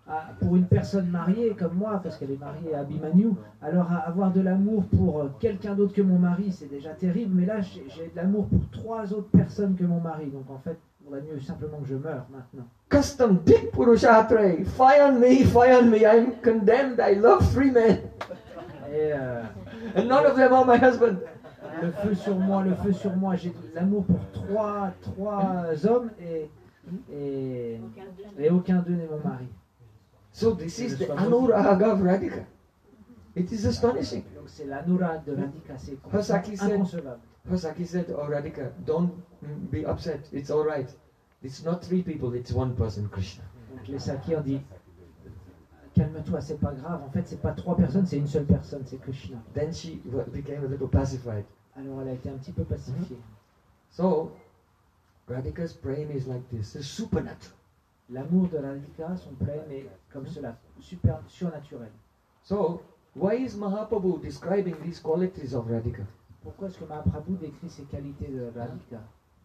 à- pour une personne mariée comme moi, parce qu'elle est mariée à Abhimanyu, alors à avoir de l'amour pour euh, quelqu'un d'autre que mon mari, c'est déjà terrible, mais là j'ai j'ai de l'amour pour trois autres personnes que mon mari, donc en fait, il vaudrait mieux simplement que je meure maintenant. Custom, Dik Purushatre, fire on me, fire on me, I'm condemned, I love three men. Et euh, And none of them are my husband. le feu sur moi, le feu sur moi, j'ai de l'amour pour trois, trois hommes et, et, et aucun d'eux n'est mon mari. So this is the Anuraga of Radhika. It is astonishing. Donc c'est l'anurag de Radhika, c'est Hosaki said- inconcevable. Hosaki said, oh Radhika, don't mm, be upset, it's alright. It's not three people, it's one person, Krishna. Donc les Sakis ont dit, calme-toi, c'est pas grave, en fait c'est pas trois personnes, c'est une seule personne, c'est Krishna. Then she w- became a little pacified. Alors elle a été un petit peu pacifiée. So, Radhika's praying is like this, it's supernatural. L'amour de Radhika, son prême est comme cela, super, surnaturel. So, why is Mahaprabhu describing these qualities of Radhika? Pourquoi est-ce que Mahaprabhu décrit ces qualités de Radhika?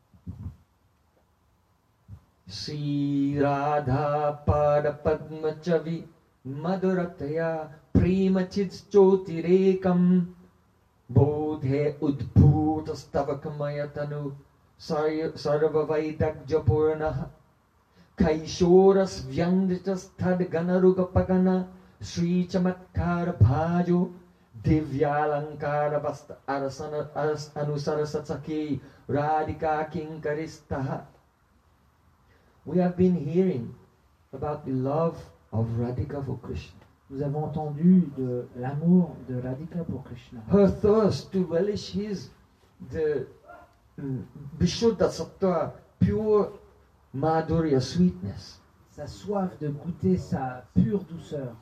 Sri Radha Pada Padma Chavi Madhurataya Premachid Jyotirekam Bodhe Udbhuta Stavakamayatanu Sarva Vaidagja Purnaha Kaishoras Vyandritas Tad Ganaruga Pagana Sri Chamatkara Bhajo Divyalankara Vasta Arasana Aras Anusarasataki Radhika Kinkaristaha. We have been hearing about the love of Radhika for Krishna. Nous avons entendu de l'amour de Radhika pour Krishna. Her thirst to relish his, the mm, Vishuddha Sattva, pure Madhurya, sweetness. Sa soif de goûter sa pure douceur.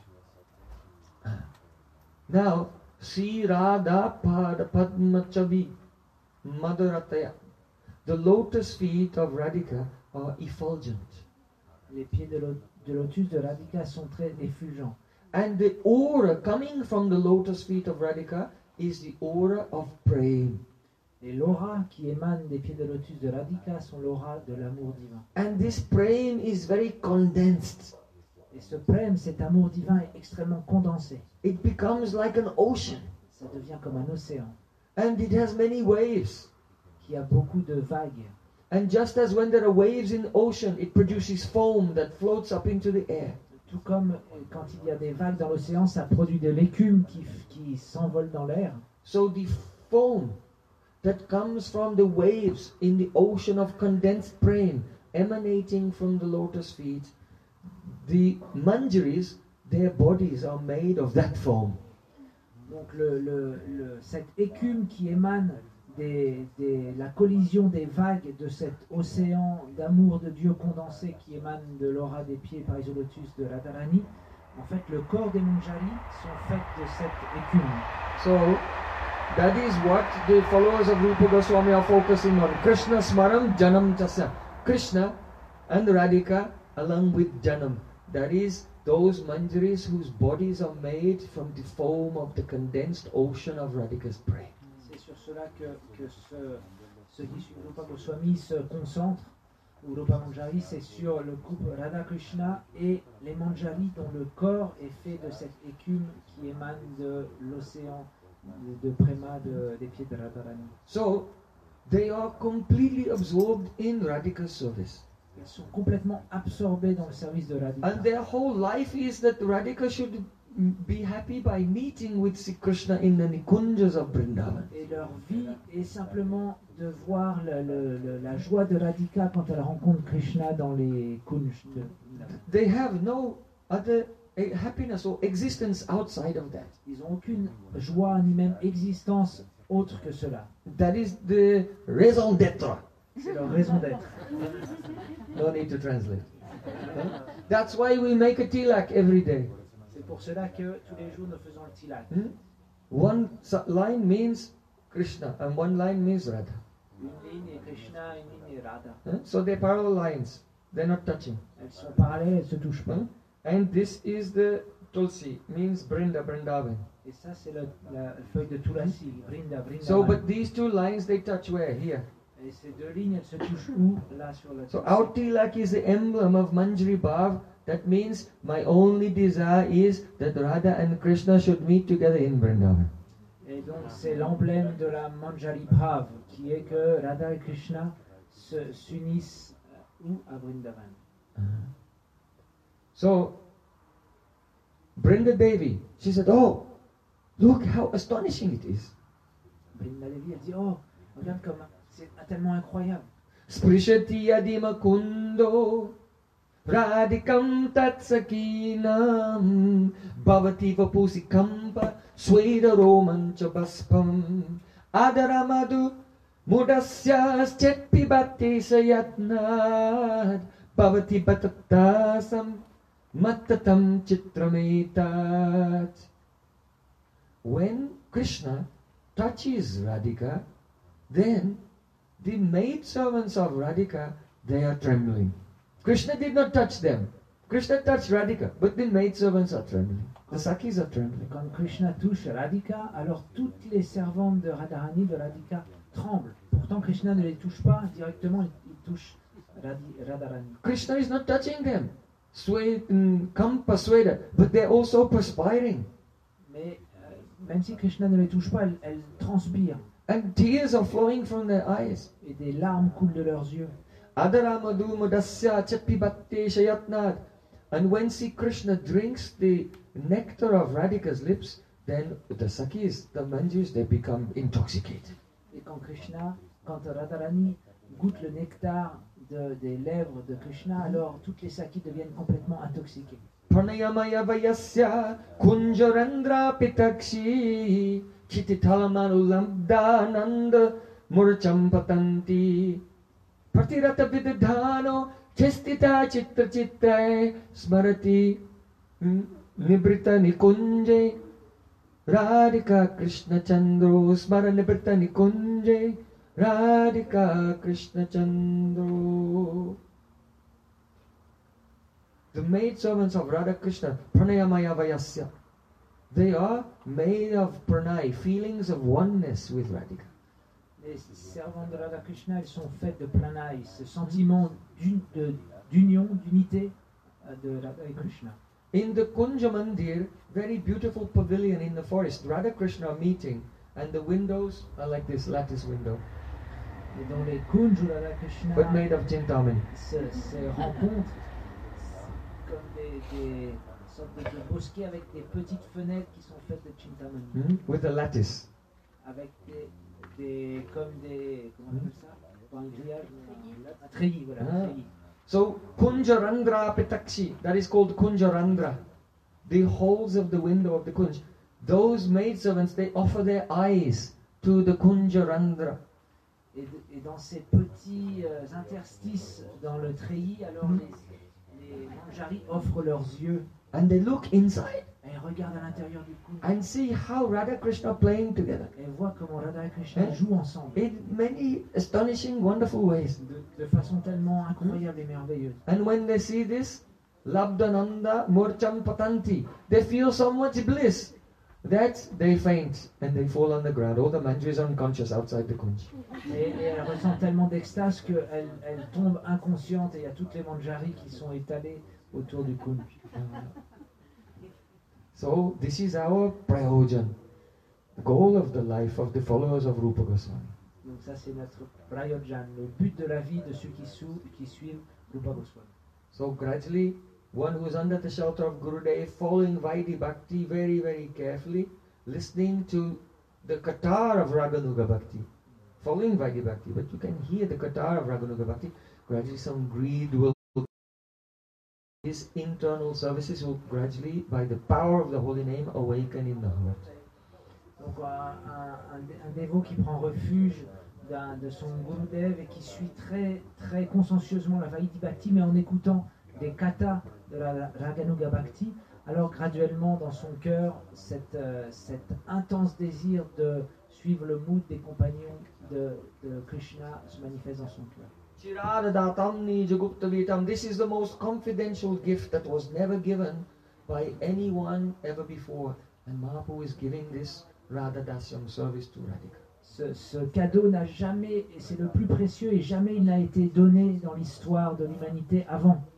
Now, Sri Radha Pada Padma Chabi Madhurataya. The lotus feet of Radhika are effulgent. Les pieds de lo- de lotus de Radhika sont très effulgents. And the aura coming from the lotus feet of Radhika is the aura of praying. Et l'aura qui émane des pieds de lotus de Radhika sont l'aura de l'amour divin. And this praying is very condensed. Et ce prême, cet amour divin est extrêmement condensé. It becomes like an ocean. Ça devient comme un océan And it has many waves. qui a beaucoup de vagues. And just as when there are waves in the ocean, it produces foam that floats up into the air. Tout comme euh, quand il y a des vagues dans l'océan, ça produit de l'écume qui, f- qui s'envole dans l'air. So the foam that comes from the waves in the ocean of condensed rain emanating from the lotus feet, the manjaris, their bodies are made of that foam. Donc le, le- le- cette écume qui émane des, des- la collision des vagues de cet océan d'amour de Dieu condensé qui émane de l'aura des pieds par les lotus de Radharani, en fait le corps des manjaris sont faits de cette écume. So that is what the followers of Rupa Goswami are focusing on. Krishna Smaram Janam Chasya. Krishna and Radhika along with Janam. That is those manjaris whose bodies are made from the foam of the condensed ocean of Radhika's prey. C'est sur cela que, que ce, ceux qui suivent Rupa Goswami se concentrent, ou Rupa Manjari, c'est sur le couple Radha Krishna et les Manjaris dont le corps est fait de cette écume qui émane de l'océan de, de Prema de- des pieds de Radharani. So they are completely absorbed in Radhika's service. Ils sont complètement absorbés dans le service de Radhika. And their whole life is that Radhika should mm, be happy by meeting with Sri Krishna in the Nikunjas of Vrindavan. Et leur vie est simplement de voir le- le- le- la joie de Radhika quand elle rencontre Krishna dans les kunj. de- They have no other eh, happiness or existence outside of that. Ils n'ont aucune joie ni même existence autre que cela. That is the raison d'être. C'est leur raison d'être. No need to translate. Huh? That's why we make a tilak every day. C'est pour cela que tous les jours nous faisons le tilak. Hmm? One su- line means Krishna and one line means Radha. Une ligne est Krishna, une ligne est Radha. Huh? So they're parallel lines. They're not touching. Elles sont parallèles, elles ne se touchent pas. Huh? And this is the Tulsi, means Brinda, Brindavan. Et ça, c'est le- la feuille de Tulasi, Vrinda, Vrinda. So, but these two lines they touch where? Here. Et ces deux lignes, elles se touchent où? Là, sur le So Tulasi. our tilak is the emblem of Manjari Bhav That means my only desire is that Radha and Krishna should meet together in Vrindavan. Et donc c'est l'emblème de la Manjari Bhav, qui est que Radha et Krishna se- s'unissent euh, où à Vrindavan. Uh-huh. So, Brinda Devi, she said, oh, look how astonishing it is. Brinda Devi, elle dit, oh, regarde comme c'est tellement incroyable. Sprishati yadima kundo radhikam tatsakinam bhavati vapusi kampa sweda romancha baspam adaramadu mudasya chetpi bhatti sayatnad bhavati bhatattasam mattatam chitrametat. When Krishna touches Radhika, then the maidservants of Radhika, they are trembling. Krishna did not touch them. Krishna touched Radhika, but the maidservants are trembling. The Sakhis are trembling. Quand Krishna touche Radhika, alors toutes les servantes de Radharani, de Radhika, tremblent. Pourtant Krishna ne les touche pas directement, il, il touche Radhi- Radharani. Krishna is not touching them. Swed, mm, kampa, sweda, but they're also perspiring. Mais euh, même si Krishna ne les touche pas, elles, elles transpirent. And tears are flowing from their eyes. Et des larmes coulent de leurs yeux. Adaramadu mudasya chapibatte shayatnad. And when Sri Krishna drinks the nectar of Radhika's lips, then the Sakhis, the Manjus, they become intoxicated. Et quand Krishna, quand Radharani goûte le nectar de- des lèvres de Krishna, alors toutes les sakis deviennent complètement intoxiquées. Pranayamaya vayasya kunjarandra pitakshi chititalamanulabdananda murchampatanti pratirata vidadhano chestita chitra chitrae smarati mm, nibrita nikunje Radhika Krishna Chandro smara nibrita nikunje Radhika Krishna Chandro. The maidservants of Radha Krishna, pranayamaya vayasya, they are made of pranay, feelings of oneness with Radhika. Les servantes de Radha Krishna, elles sont faites de pranay, ce sentiment d'un- de- d'union, d'unité euh, de Radha et Krishna. In the Kunja Mandir, very beautiful pavilion in the forest, Radha Krishna are meeting, and the windows are like this lattice window, Et dans les kunj où Radha Krishna but made of Chintamani. se, se rencontrent, c'est comme des, des sortes de, de bosquets avec des petites fenêtres qui sont faites de Chintamani. Hmm? With a lattice. Avec des, des comme des comment on appelle ça, pas un grillage, mais un, un treillis, voilà, Ah. un treillis. So Kunjarandra Pitakshi, that is called Kunjarandra, the holes of the window of the Kunj. Those maidservants, they offer their eyes to the Kunjarandra. Et, de- et dans ces petits euh, interstices dans le treillis, alors Mm. les, les manjaris offrent leurs yeux And they look inside et regardent à l'intérieur du kunj and see how Radha Krishna are playing together et voient comment Radha et Krishna Eh? jouent ensemble in many astonishing, wonderful ways. de, de façon tellement incroyable et merveilleuse. And when they see this, Labdananda Murcham Patanti, they feel so much bliss that they faint and they fall on the ground. All the manjris are unconscious outside the kunj. Et, et elles ressentent tellement d'extase qu'elles elles tombent inconscientes et il y a toutes les manjaris qui sont étalées autour du kunj. So this is our prayojan, the goal of the life of the followers of Rupa Goswami. Donc ça c'est notre prayojan, le but de la vie de ceux qui, sou- qui suivent Rupa Goswami. So gradually, one who is under the shelter of Gurudev, following Vaidhi Bhakti very, very carefully, listening to the Qatar of Raganuga Bhakti, following Vaidhi Bhakti, but you can hear the Qatar of Raganuga Bhakti, gradually some greed will, his internal services will gradually, by the power of the holy name, awaken in the heart. Donc un, un, un dé- un dévot qui prend refuge d'un- de son Gurudev et qui suit très, très consciencieusement la Vaidhi Bhakti, mais en écoutant des katas de la Raganuga Bhakti, alors graduellement dans son cœur, cette, euh, cet intense désir de suivre le mood des compagnons de, de Krishna se manifeste dans son cœur. Chiradatam Nijaguptavitam. This is the most confidential gift that was never given by anyone ever before. And Mahaprabhu is giving this Radha Dasyam service to Radhika. Ce, ce cadeau n'a jamais, et c'est le plus précieux, et jamais il n'a été donné dans l'histoire de l'humanité avant.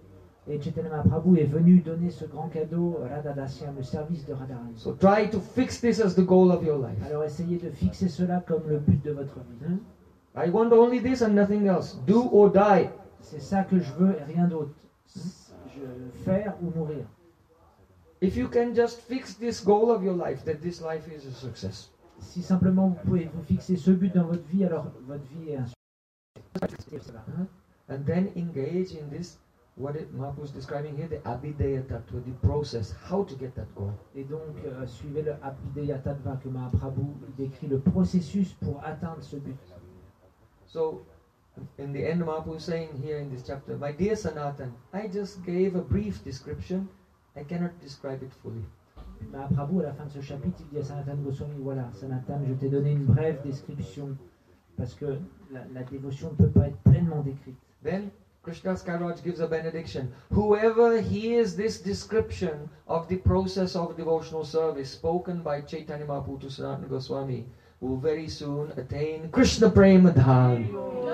Et Chaitanya Mahaprabhu est venu donner ce grand cadeau, Radha Dasyam, le service de Radharani. So try to fix this as the goal of your life. Alors essayez de fixer cela comme le but de votre vie. Hmm? I want only this and nothing else. Do or die. C'est ça que je veux et rien d'autre. Je faire ou mourir. If you can just fix this goal of your life, then this life is a success. Si simplement vous pouvez vous fixer ce but dans votre vie, alors votre vie est un succès. Huh? And then engage in this, what it, Mahaprabhu is describing here, the Abhideya Tattva, the process, how to get that goal. Et donc, euh, suivez le Abhideya Tattva que Mahaprabhu décrit le processus pour atteindre ce but. So, in the end, Mahaprabhu is saying here in this chapter, my dear Sanatan, I just gave a brief description. I cannot describe it fully. Mahaprabhu, à la fin de ce chapitre, il dit à Sanatan Goswami, voilà, Sanatan, je t'ai donné une brève description, parce que la, la dévotion ne peut pas être pleinement décrite. Then, Krishnadas Kaviraj gives a benediction. Whoever hears this description of the process of devotional service spoken by Chaitanya Mahaprabhu to Sanatana Goswami will very soon attain Krishna Prema Dham.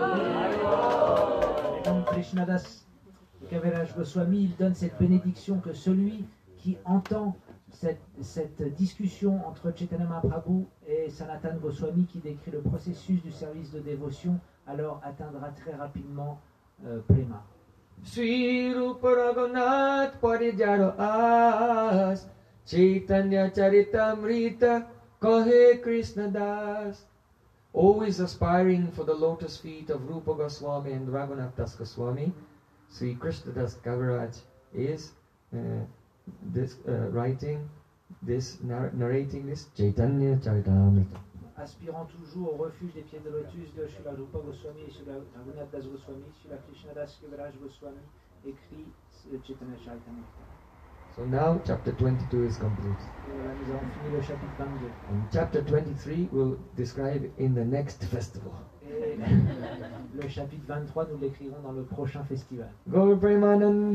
Et donc, Krishnadas Kaviraj Goswami, il donne cette bénédiction que celui qui entend cette, cette discussion entre Chaitanya Mahaprabhu et Sanatana Goswami qui décrit le processus du service de dévotion, alors atteindra très rapidement euh, Prema. Sri Rupa Raghunath Parijaro As Chaitanya Charitamrita Kahe Krishna Das. Always aspiring for the lotus feet of Rupa Goswami and Raghunath Das Goswami, Sri Krishnadas Kaviraj is uh, this uh, writing this, narr narrating this Chaitanya Charitamrita. Aspirant toujours au refuge des pieds de lotus de Srila Rupa Goswami et Srila Raghunath Das Goswami, Srila Krishnadas Kaviraj Goswami écrit le Chaitanya Charitamrita. So now chapter twenty-two is complete. Et voilà, nous avons fini le chapitre vingt-deux. And chapter twenty-three will describe in the next festival. Et le chapitre vingt-trois, nous l'écrirons dans le prochain festival. Gaur Premanande.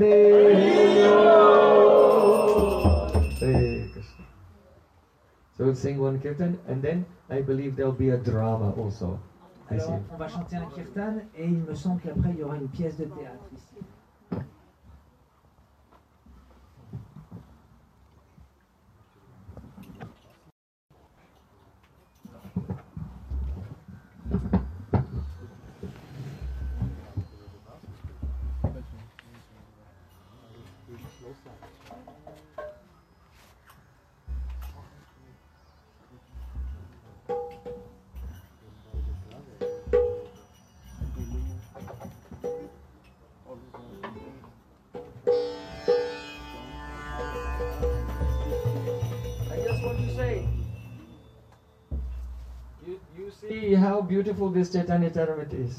Hare Krishna. So we'll sing one kirtan and then I believe there'll be a drama also. I see. Alors, on va chanter un kirtan et il me semble qu'après il y aura une pièce de théâtre ici. See how beautiful this Chaitanya Charitamrita is.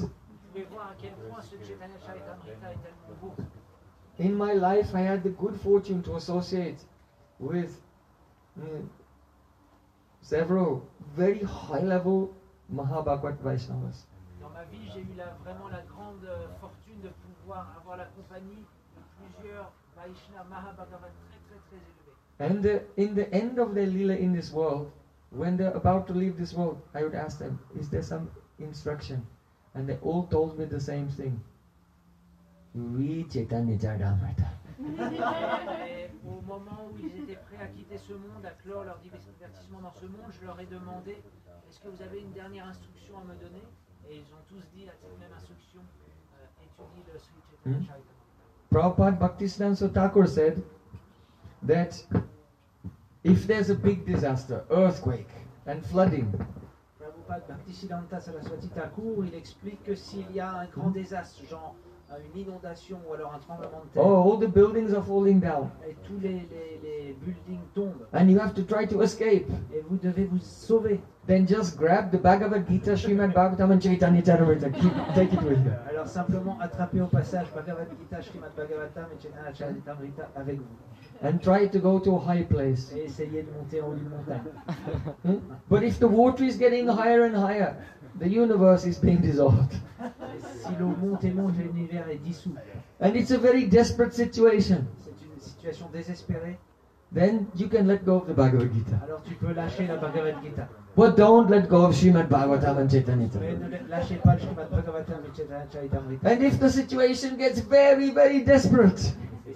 In my life, I had the good fortune to associate with mm, several very high-level Mahabhagavat Vaishnavas. Dans ma vie, j'ai eu la, vraiment la grande euh, fortune de pouvoir avoir la compagnie de plusieurs Vaishnavas Mahabhagavat très très très élevés. And uh, in the end of their lila in this world, when they're about to leave this world, I would ask them, is there some instruction? And they all told me the same thing. Read Chaitanya Charitamrita. Et au moment où ils étaient prêts à quitter ce monde, à clore leur divertissement dans ce monde, je leur ai demandé, est-ce que vous avez une dernière instruction à me donner? Et ils ont tous dit la même instruction, euh, étudie le Sri Chaitanya Charitamrita. Prabhupada Bhaktisiddhanta Thakur said that if there's a big disaster, earthquake and flooding, Prabhupada Bhaktisiddhanta Saraswati Thakur, il explique que s'il y a un grand désastre, genre une inondation ou alors un tremblement de terre, oh, all the buildings are falling down, et tous les, les, les buildings tombent, and you have to try to escape, et vous devez vous sauver. then just grab the Bhagavad Gita, Srimad Bhagavatam and Chaitanya Charitamrita. Keep, take it with you. Alors simplement attrapez au passage Bhagavad Gita, Srimad Bhagavatam et Chaitanya Charitamrita avec vous. And try to go to a high place. Et essayez de monter en haut d'une montagne. Hmm? But if the water is getting higher and higher, the universe is being dissolved. Et si l'eau monte et monte, l'univers est dissous. And it's a very desperate situation. C'est une situation désespérée. Then you can let go of the Bhagavad Gita. Alors tu peux lâcher la Bhagavad Gita. But don't let go of Srimad Bhagavatam and Chaitanya Mais Charitamrita. ne lâchez pas le Srimad Bhagavatam et Chaitanya Charitamrita. And if the situation gets very, very desperate, Et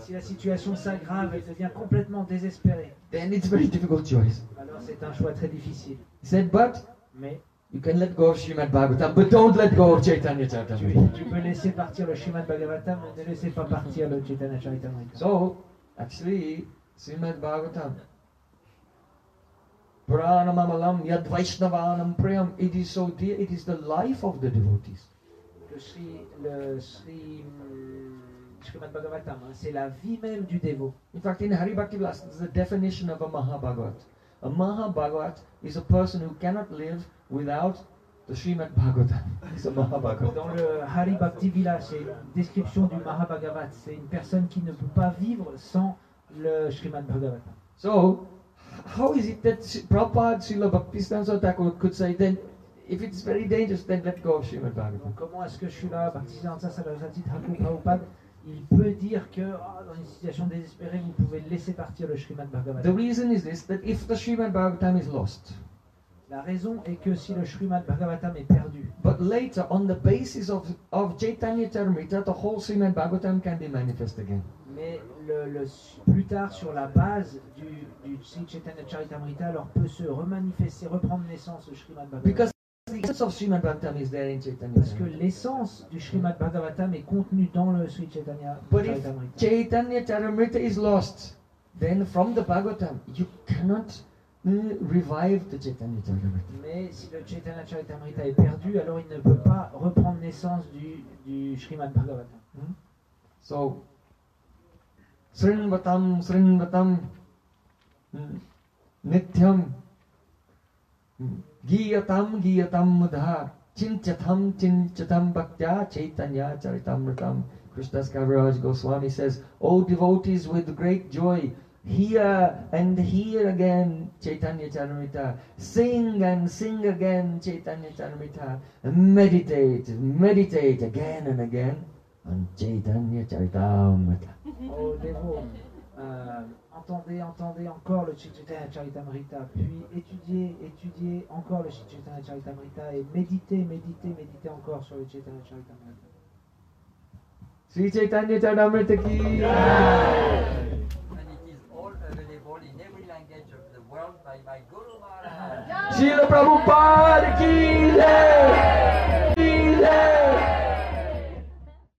si la situation s'aggrave, elle devient complètement désespérée, then it's a very difficult choice. alors c'est un choix très difficile. He said, but Mais you can let go of Srimad Bhagavatam, but don't let go of Chaitanya tu, Charitamrita. tu peux laisser partir le Srimad Bhagavatam, mais ne laissez pas partir le Chaitanya Charitamrita. So, actually, Srimad Bhagavatam, Puranamamalam Yad Vaishnavanam Priyam, it is so dear, it is the life of the devotees. Le Sri, le Sri, hum, Srimad Bhagavatam, hein, c'est la vie même du dévot. In fact, in Hari Bhakti Vilas, this is the definition of a Mahabhagavat. A Mahabhagavat is a person who cannot live without the Srimad Bhagavatam. It's a Mahabhagavat. Dans le Hari Bhakti Vilas, c'est une description du Mahabhagavat. C'est une personne qui ne peut pas vivre sans le Srimad Bhagavatam. So, how is it that Prabhupada, Srila Bhaktisiddhanta Thakur could say, then, if it's very dangerous, then let go of Srimad Bhagavatam? Donc comment est-ce que Srila Bhaktisiddhanta Saraswati Thakur Prabhupada, il peut dire que ah, dans une situation désespérée, vous pouvez laisser partir le Srimad The Bhagavatam? reason is this, that if the Srimad Bhagavatam is lost, La raison est que si le Srimad Bhagavatam est perdu, but later, on the basis of, of Chaitanya Charitamrita, the whole Srimad Bhagavatam can be manifest again. mais le, le- plus tard, sur la base du, du Sri Chaitanya Charitamrita, alors peut se remanifester, reprendre naissance le Srimad Bhagavatam. Because the essence of Srimad Bhagavatam is there in Chaitanya Parce que Charitamrita. l'essence du Srimad Bhagavatam est contenue dans le Sri Chaitanya But if Charitamrita. Chaitanya Charitamrita is lost, then from the Bhagavatam, you cannot mm, revive the Chaitanya Charitamrita. Mais si le Chaitanya Charitamrita est perdu, alors il ne peut pas reprendre naissance du, du Srimad Bhagavatam. Hmm? So, Srinvatam, Srinvatam, mm, Nityam, mm, Giyatam, Giyatam Mudha, Chinchatam, Chinchatam Bhaktya, Chaitanya Charitamritam. Krishnadas Kaviraj Goswami says, O devotees with great joy, hear and hear again Chaitanya Charitamrita, sing and sing again Chaitanya Charitamrita, meditate, meditate again and again on Chaitanya Charitamrita. Oh dévots, euh, entendez, entendez encore le Sri Chaitanya Charitamrita, puis étudiez, étudiez encore le Sri Chaitanya Charitamrita et méditez, méditez, méditez encore sur le Chaitanya Charitamrita. Sri Chaitanya Charitamrita ki. And it is all available in every language of the world by my Guru Maharaj. Srila Prabhupada ki.